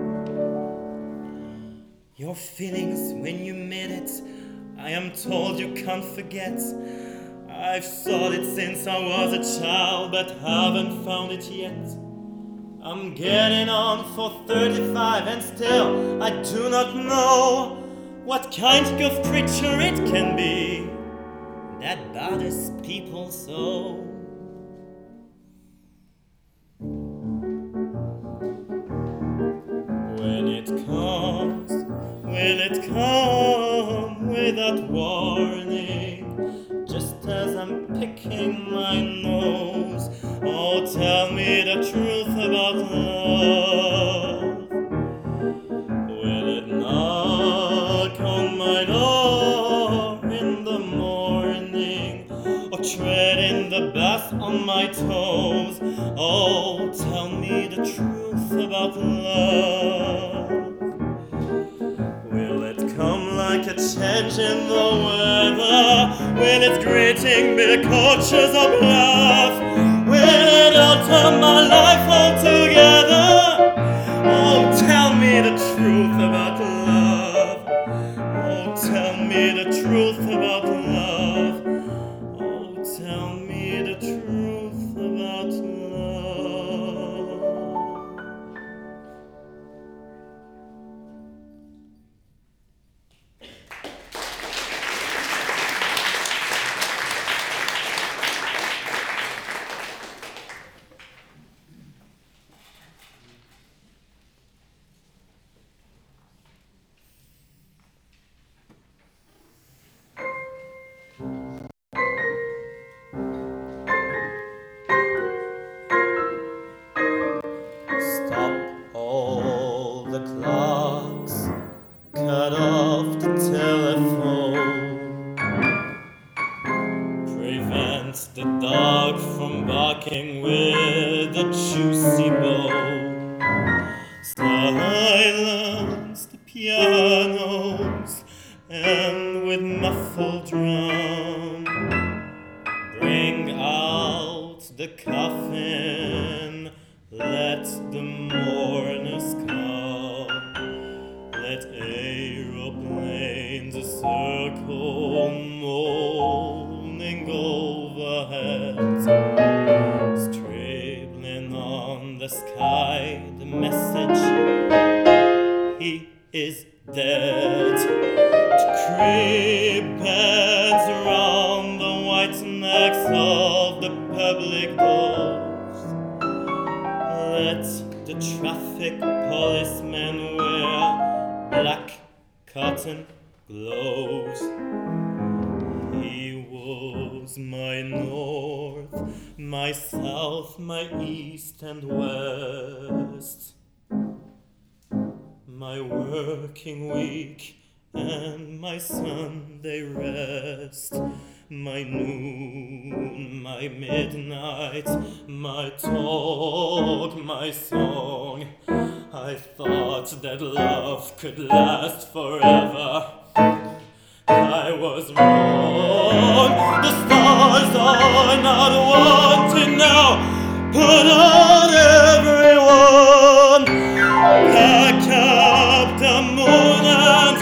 Your feelings when you made it, I am told you can't forget. I've sought it since I was a child, but haven't found it yet. I'm getting on for 35 and still I do not know what kind of creature it can be that bothers people so. When it comes, will it come without warning? Just as I'm picking my nose, oh, tell me the truth about love. Will it knock on my door in the morning, or tread in the bath on my toes? Oh, tell me the truth about love. Will it come like a change in the weather? Will its greeting be cautious or bluff? Will it alter my life altogether? Oh, tell me the truth about love. Oh, tell me the truth about love. Oh, tell me the truth about love. Stop all the clocks, cut off the telephone, prevent the dog from barking with a juicy bone, silence the pianos and with muffled drum, bring out the coffin. Let the mourners come. Let aeroplanes circle, moaning overhead, scribbling on the sky the message: he is dead. To creep bands around the white necks of the public doors. Let the traffic policemen wear black cotton gloves. He was my north, my south, my east and west, my working week and my Sunday rest, my noon, my midnight, my talk, my song. I thought that love could last forever. I was wrong. The stars are not wanted now. Put on everyone. Pack up the moon and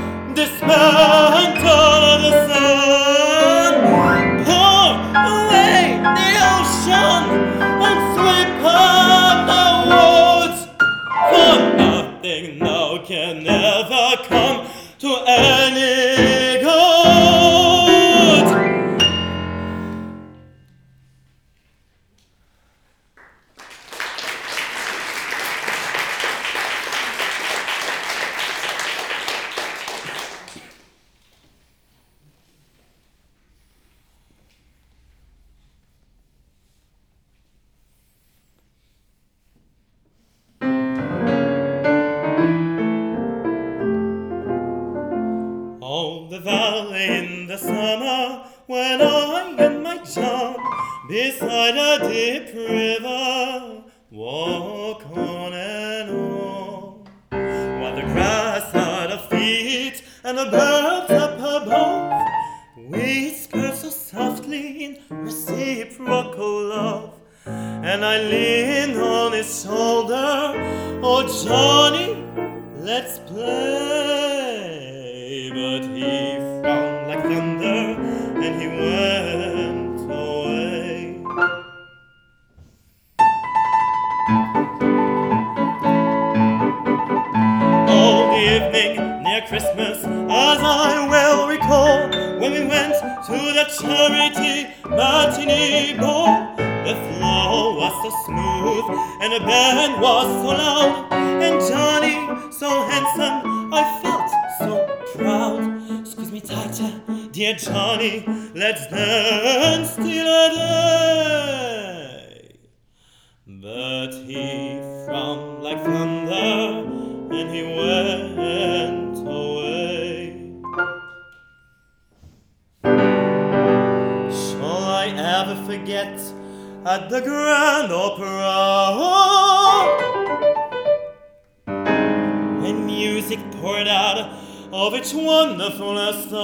dismantle the sun. Pour away the ocean and sweep up the woods. For nothing now can ever come to any good. Oh, the valley in the summer, when I and my John beside a deep river walk on and on, while the grass at our feet and the birds up above whisper so softly in reciprocal love, and I lean on his shoulder. Oh, Johnny, let's play. But he frowned like thunder and he went away. Oh, the evening near Christmas, as I well recall, when we went to the charity matinee ball, the floor was so smooth and the band was so loud, and Johnny so handsome, I felt so proud. Squeeze me tighter, dear Johnny, let's dance till a day. But he frowned like thunder and he went away. Shall I ever forget at the Grand Opera when music poured out of its wonderful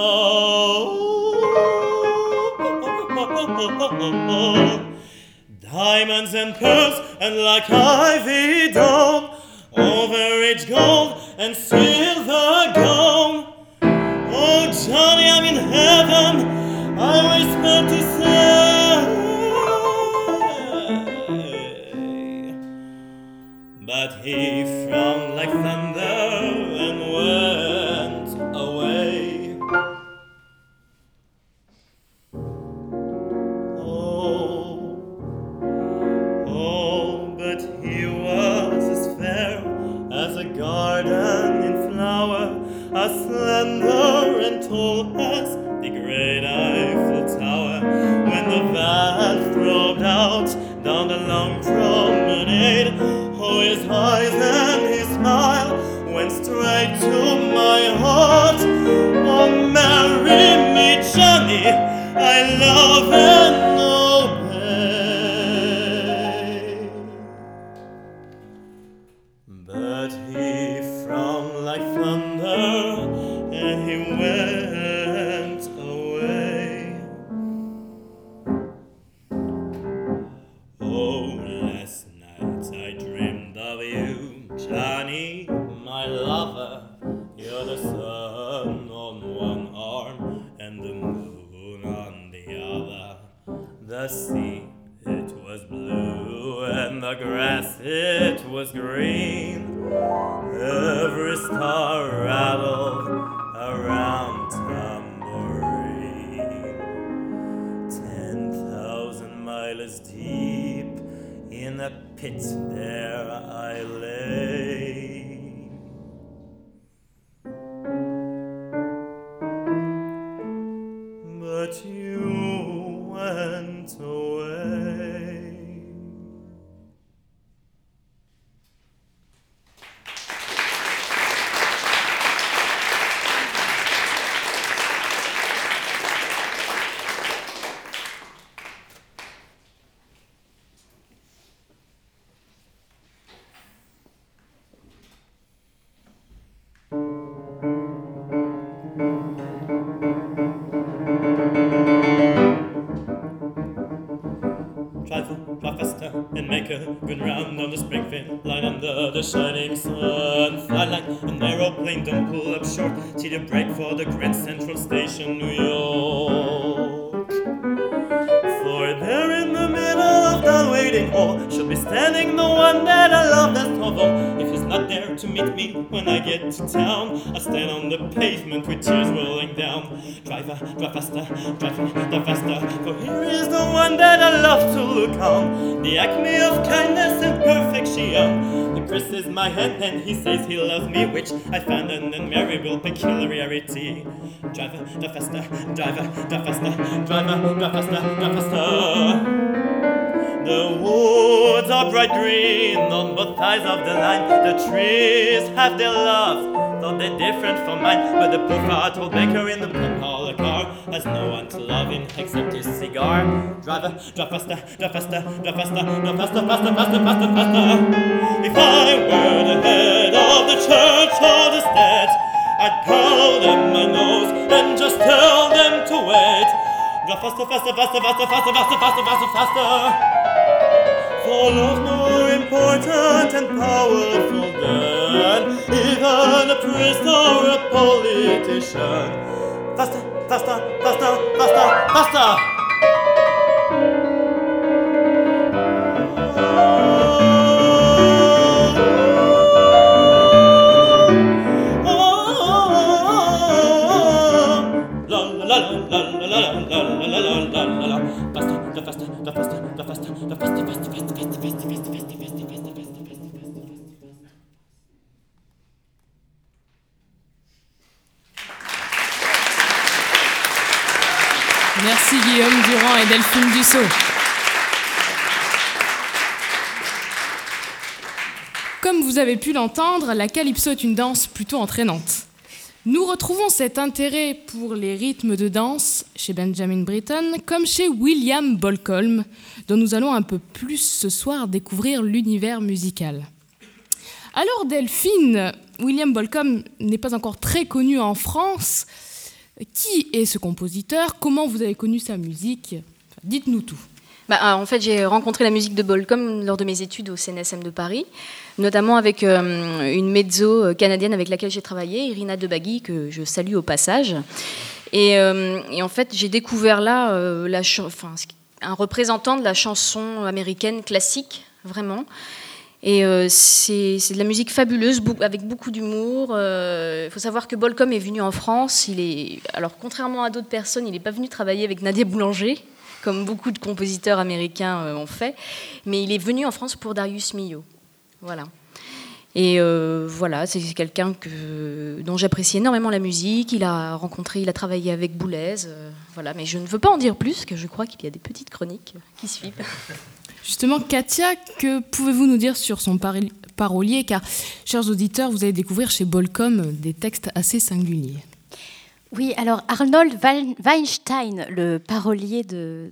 stone, diamonds and pearls and like ivy down over each gold and silver gown. Oh, Johnny, I'm in heaven, I whispered to say, but he frowned like thunder and went away. Oh, but he was as fair as a garden in flower, as slender and tall as the great Eiffel Tower. When the van throbbed out down the long promenade, oh, his eyes and his smile went straight to my heart. Oh, marry me, Johnny, I love and obey. But he frowned like thunder and he went away. Oh, last night I dreamed of you, Johnny, my lover. You're the sun on one arm and the moon on the other. The sea, it was blue, and the grass, it was green. Every star rattled around tambourine. 10,000 miles deep in a pit there I lay. But you went away. a good round on the Springfield line under the shining sun. Fly like an aeroplane, don't pull up short till you break for the Grand Central Station, New York. For there in the middle of the waiting hall should be standing the one that I love best of all. If he's not there to meet me when I get to town, I stand on the pavement with tears rolling down. Driver, drive faster, drive faster, for here is the one that I love to look on. The acme of kindness and perfection. He presses my hand and he says he loves me, which I find an admirable peculiarity. Driver, drive faster, driver, drive faster, driver, drive faster, drive faster. The woods are bright green on both sides of the line. The trees have their love, though they're different from mine. But the poor fat old baker in the blue-collar car has no one to love him except his cigar. Driver, drive faster, drive faster, drive faster, drive faster, faster, faster, faster, faster. If I were the head of the church or the state, I'd call them my nose and just tell them to wait. Drive faster, faster, faster, faster, faster, faster, faster, faster, faster. For love's more important and powerful than even a priest or a politician. Faster, faster, faster, faster, faster. Merci Guillaume Durand et Delphine Dussault. Comme vous avez pu l'entendre, la calypso est une danse plutôt entraînante. Nous retrouvons cet intérêt pour les rythmes de danse chez Benjamin Britten comme chez William Bolcom, dont nous allons un peu plus ce soir découvrir l'univers musical. Alors Delphine, William Bolcom n'est pas encore très connu en France. Qui est ce compositeur? Comment vous avez connu sa musique? Dites-nous tout. En fait, j'ai rencontré la musique de Bolcom lors de mes études au CNSM de Paris, notamment avec une mezzo canadienne avec laquelle j'ai travaillé, Irina Debagui, que je salue au passage. Et en fait, j'ai découvert là un représentant de la chanson américaine classique, vraiment. Et c'est de la musique fabuleuse, avec beaucoup d'humour. Il faut savoir que Bolcom est venu en France. Alors, contrairement à d'autres personnes, il n'est pas venu travailler avec Nadia Boulanger, comme beaucoup de compositeurs américains ont fait. Mais il est venu en France pour Darius Milhaud. Voilà. Et voilà, c'est quelqu'un dont j'apprécie énormément la musique. Il a travaillé avec Boulez. Voilà. Mais je ne veux pas en dire plus, parce que je crois qu'il y a des petites chroniques qui suivent. Justement, Katia, que pouvez-vous nous dire sur son parolier? Car, chers auditeurs, vous allez découvrir chez Bolcom des textes assez singuliers. Oui, alors Arnold Weinstein, le parolier de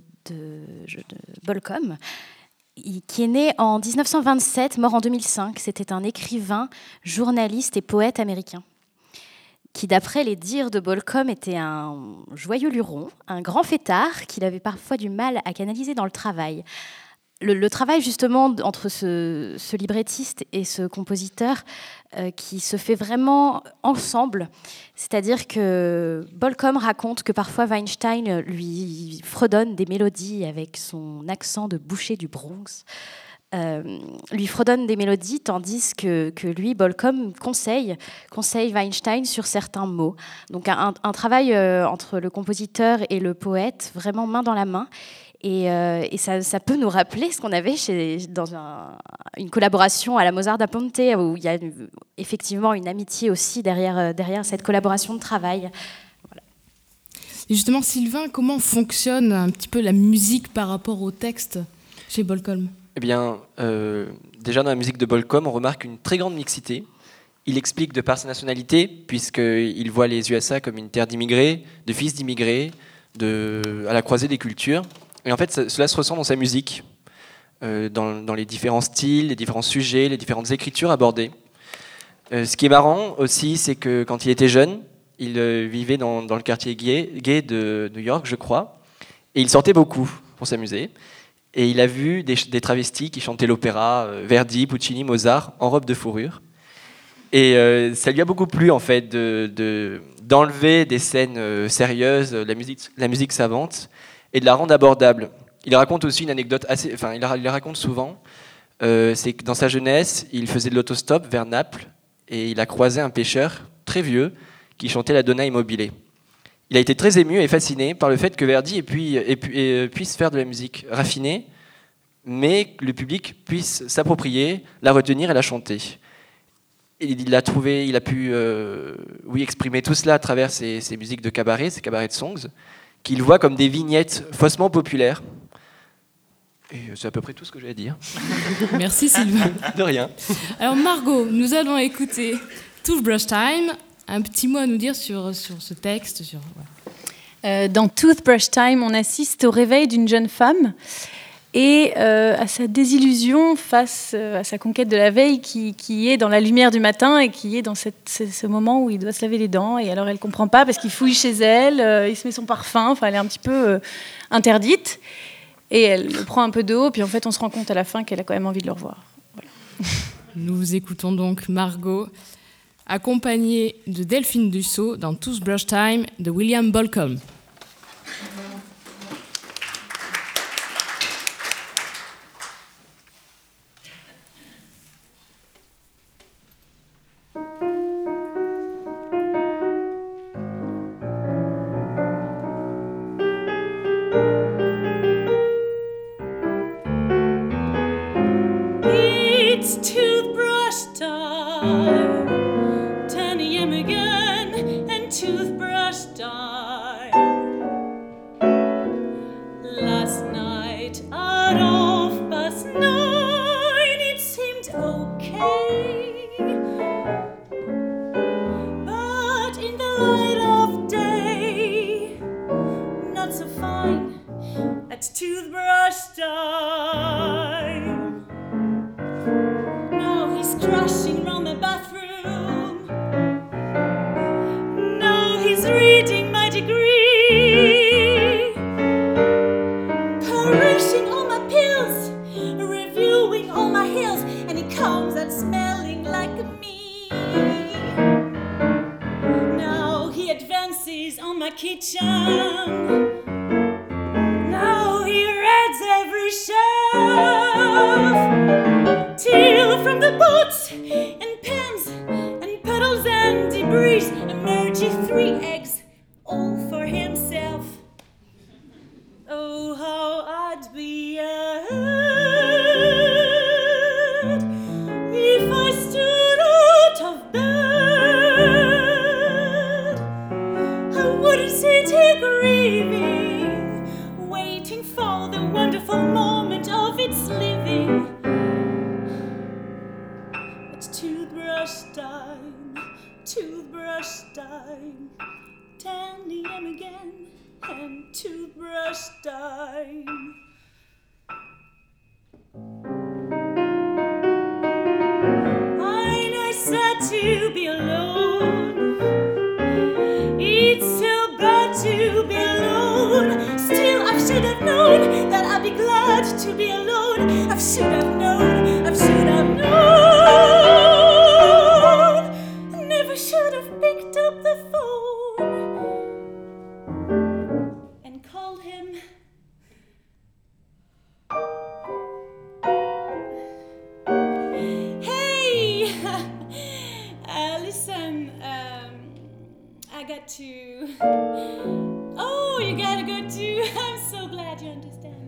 Bolcom, qui est né en 1927, mort en 2005, c'était un écrivain, journaliste et poète américain, qui, d'après les dires de Bolcom, était un joyeux luron, un grand fêtard qu'il avait parfois du mal à canaliser dans le travail. Le travail justement entre ce librettiste et ce compositeur qui se fait vraiment ensemble, c'est-à-dire que Bolcom raconte que parfois Weinstein lui fredonne des mélodies avec son accent de boucher du Bronx, lui fredonne des mélodies tandis que lui, Bolcom, conseille Weinstein sur certains mots. Donc un travail entre le compositeur et le poète, vraiment main dans la main. Et ça peut nous rappeler ce qu'on avait dans une collaboration à la Mozart da Ponte, où il y a effectivement une amitié aussi derrière cette collaboration de travail. Voilà. Et justement, Sylvain, comment fonctionne un petit peu la musique par rapport au texte chez Bolcom? Eh bien, déjà dans la musique de Bolcom, on remarque une très grande mixité. Il explique de par sa nationalité, puisqu'il voit les USA comme une terre d'immigrés, de fils d'immigrés, à la croisée des cultures. Et en fait, cela se ressent dans sa musique, dans les différents styles, les différents sujets, les différentes écritures abordées. Ce qui est marrant aussi, c'est que quand il était jeune, il vivait dans le quartier gay de New York, je crois, et il sortait beaucoup pour s'amuser. Et il a vu des travestis qui chantaient l'opéra, Verdi, Puccini, Mozart, en robe de fourrure. Et ça lui a beaucoup plu, en fait, d'enlever des scènes sérieuses, la musique savante, et de la rendre abordable. Il raconte aussi une anecdote il la raconte souvent. C'est que dans sa jeunesse, il faisait de l'autostop vers Naples, et il a croisé un pêcheur très vieux qui chantait la Donna Immobile. Il a été très ému et fasciné par le fait que Verdi puisse faire de la musique raffinée, mais que le public puisse s'approprier, la retenir et la chanter. Et il a pu exprimer tout cela à travers ses musiques de cabaret, ses cabarets de songs, qu'il voit comme des vignettes faussement populaires. Et c'est à peu près tout ce que j'ai à dire. Merci Sylvain. De rien. Alors Margot, nous allons écouter Toothbrush Time. Un petit mot à nous dire sur ce texte. Dans Toothbrush Time, on assiste au réveil d'une jeune femme et à sa désillusion face à sa conquête de la veille qui est dans la lumière du matin et qui est dans ce moment où il doit se laver les dents. Et alors elle ne comprend pas parce qu'il fouille chez elle, il se met son parfum, elle est un petit peu interdite. Et elle le prend un peu de haut, puis en fait on se rend compte à la fin qu'elle a quand même envie de le revoir. Voilà. Nous écoutons donc Margot, accompagnée de Delphine Dussault dans Toothbrush Time de William Bolcom. It's toothbrush time, 10 a.m. again, and toothbrush time. Last night at 9:30, it seemed okay, but in the light of day, not so fine at toothbrush time. Now he's crashing round the bathroom. Now he's reading my degree, perusing all my pills, reviewing all my heels, and he comes out smelling like me. Now he advances on my kitchen. Now he reads every shelf, till from the boots and pens and puddles and debris emerge 3 eggs, all for himself. Oh, how I'd be ahead if I stood out of bed. I wouldn't sit here grieving, waiting for the wonderful moment of its living. It's toothbrush time, 10 a.m. again, and toothbrush time. I'm nice sad to be alone. It's so bad to be alone. Still, I should have known that I'd be glad to be alone. I should have known, I should have known. Never should have picked up the phone and called him. Hey, listen, I got to. Oh, you gotta go too. I'm so glad you understand.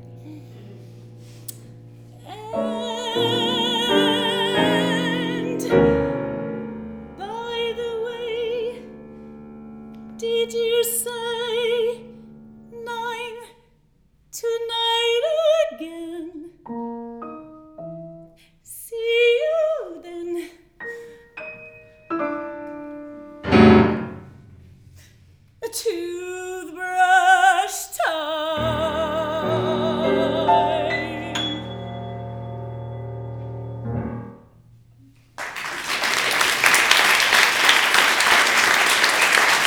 And by the way, did you say 9 tonight again? See you then. A toothbrush time.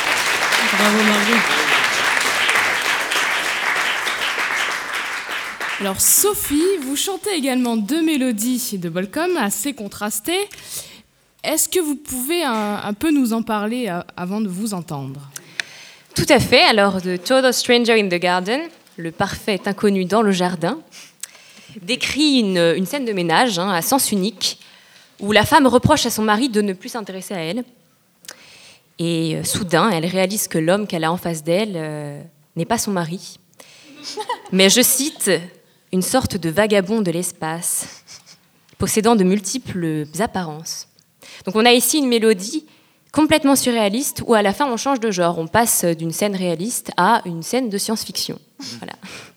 Bravo Margot. Alors Sophie, vous chantez également 2 mélodies de Bolcom assez contrastées. Est-ce que vous pouvez un peu nous en parler avant de vous entendre ? Tout à fait. Alors, The Total Stranger in the Garden, le parfait inconnu dans le jardin, décrit une scène de ménage à sens unique, où la femme reproche à son mari de ne plus s'intéresser à elle. Et soudain, elle réalise que l'homme qu'elle a en face d'elle n'est pas son mari, mais, je cite, une sorte de vagabond de l'espace, possédant de multiples apparences. Donc on a ici une mélodie complètement surréaliste où à la fin on change de genre, on passe d'une scène réaliste à une scène de science-fiction. Voilà.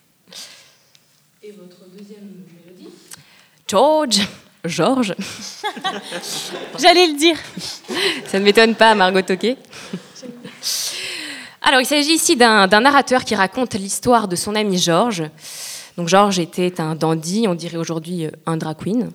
Et votre deuxième mélodie ? George. J'allais le dire. Ça ne m'étonne pas, Margot Toquet. Alors, il s'agit ici d'un narrateur qui raconte l'histoire de son ami George. Donc, George était un dandy, on dirait aujourd'hui un drag queen,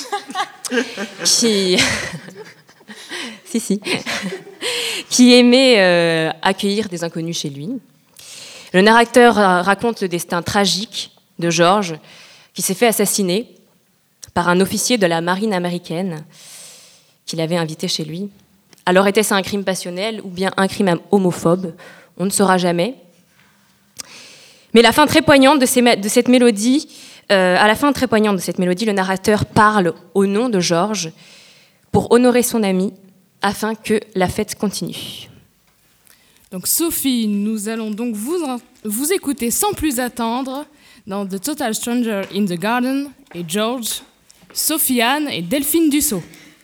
qui aimait accueillir des inconnus chez lui. Le narrateur raconte le destin tragique de George, qui s'est fait assassiner par un officier de la marine américaine qu'il avait invité chez lui. Alors était-ce un crime passionnel ou bien un crime homophobe ? On ne saura jamais. Mais la fin très poignante de cette mélodie, à la fin très poignante de cette mélodie, le narrateur parle au nom de George pour honorer son ami afin que la fête continue. Donc Sophie, nous allons donc vous écouter sans plus attendre dans The Total Stranger in the Garden et George, Sophie-Anne et Delphine Dussault.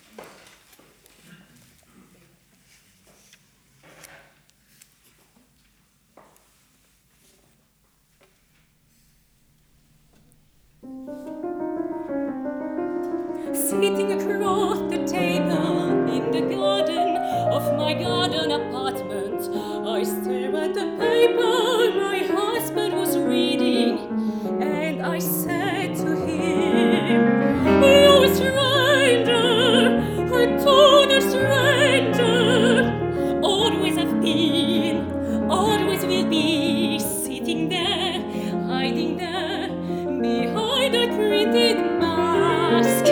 Sitting across the table in the garden of my garden apartment, I stare at the paper my husband was reading, and I said to him, "You stranger, a total stranger, always have been, always will be, sitting there, hiding there, behind a printed mask.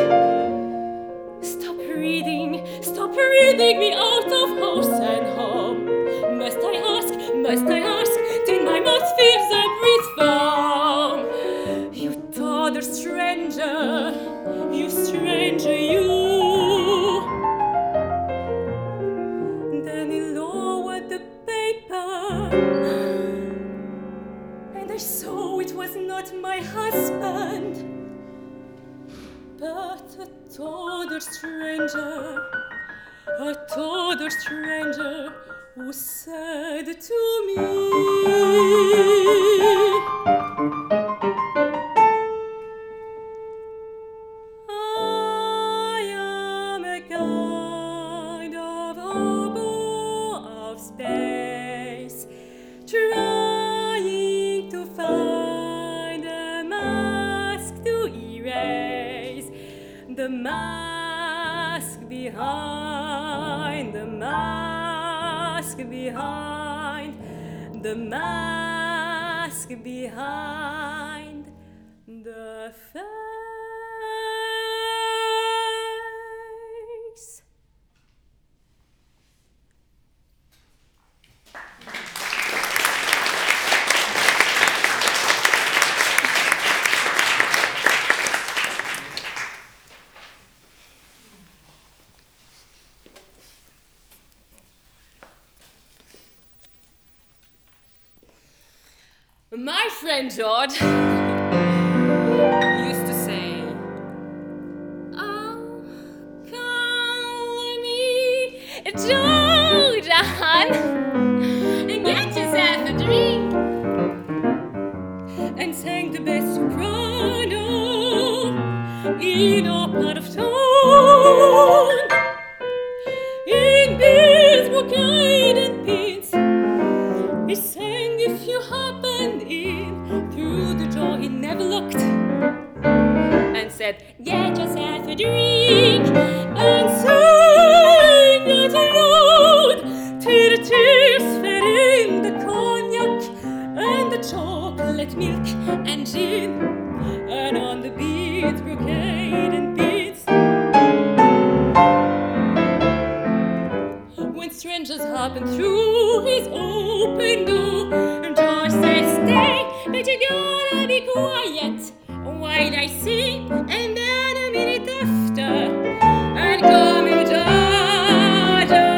Stop reading me out of house and home. Must I ask, till my mouth feels a breath foam? You total stranger, you stranger, you." Then he lowered the paper, and I saw it was not my husband, but a total stranger who said to me, "I am a kind of hobo of space, trying to find a mask to erase the mask behind, the mask behind, the mask behind the face." My friend George used to say, "Oh, call me George, and get yourself a drink," and sang the best soprano in our part of town. In Bill's brocade and pins, he sang "If You Happened In" through the door he never locked, and said, "Get yourself a drink," and sang it loud till the tears fell in the cognac, and the chocolate milk and gin, and on the beads, brocade and beads. When strangers happen through his open door, and George says, "Stay, but you gotta be quiet while I sing," and then a minute after, and call me Georgia.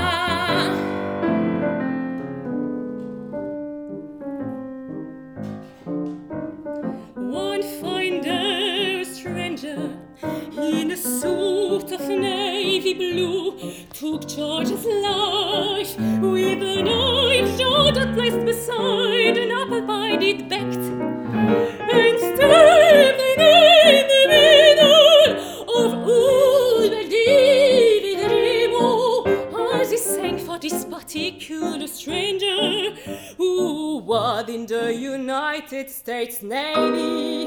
One fine day, a stranger in a suit of navy blue took George's life with a knife George had placed beside an apple pie it baked, and stabbed in the middle of all the dividend as he sang for this particular stranger who was in the United States Navy.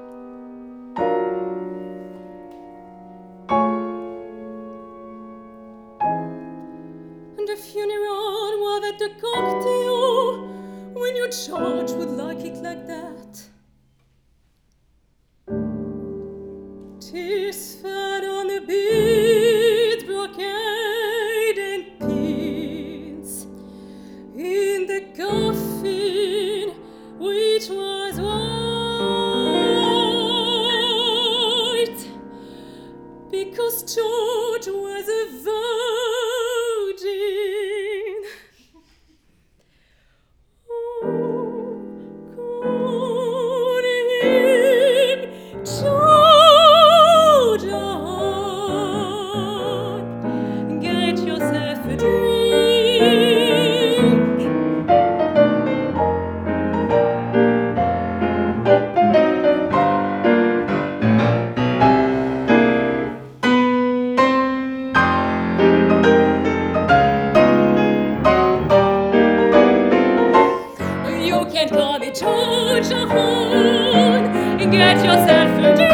The funeral was at the cocktail when your George would like it like that. Tears fell on the beads, brocade and pins in the coffin, which was white, because George was a virgin. Get yourself a drink.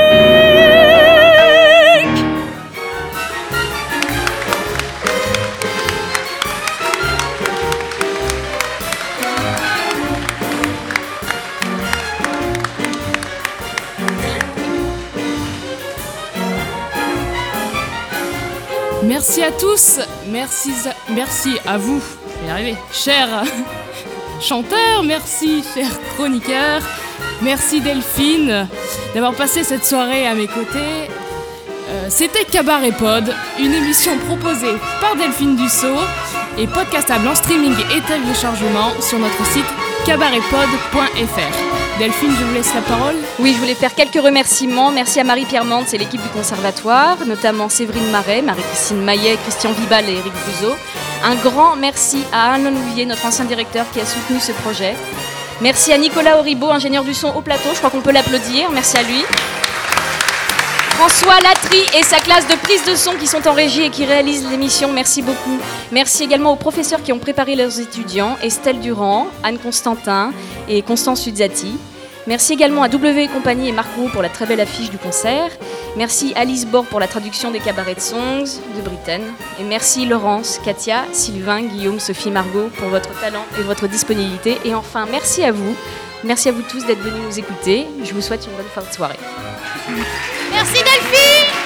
Merci à tous, merci à vous, je vais y arriver, chers chanteurs, merci chers chroniqueurs, merci Delphine d'avoir passé cette soirée à mes côtés. C'était Cabaret Pod, une émission proposée par Delphine Dussault et podcastable en streaming et téléchargement sur notre site cabaretpod.fr. Delphine, je vous laisse la parole. Oui, je voulais faire quelques remerciements. Merci à Marie-Pierre Mantz et l'équipe du conservatoire, notamment Séverine Marais, Marie-Christine Maillet, Christian Vibal et Éric Buzeau. Un grand merci à Alain Louvier, notre ancien directeur, qui a soutenu ce projet. Merci à Nicolas Auribeau, ingénieur du son au plateau, je crois qu'on peut l'applaudir, merci à lui. François Latry et sa classe de prise de son qui sont en régie et qui réalisent l'émission, merci beaucoup. Merci également aux professeurs qui ont préparé leurs étudiants, Estelle Durand, Anne Constantin et Constance Uzzati. Merci également à W Compagnie et Marc Roux pour la très belle affiche du concert. Merci Alice Bord pour la traduction des cabarets de songs de Britten. Et merci Laurence, Katia, Sylvain, Guillaume, Sophie, Margot pour votre talent et votre disponibilité. Et enfin, merci à vous. Merci à vous tous d'être venus nous écouter. Je vous souhaite une bonne fin de soirée. Merci Delphine.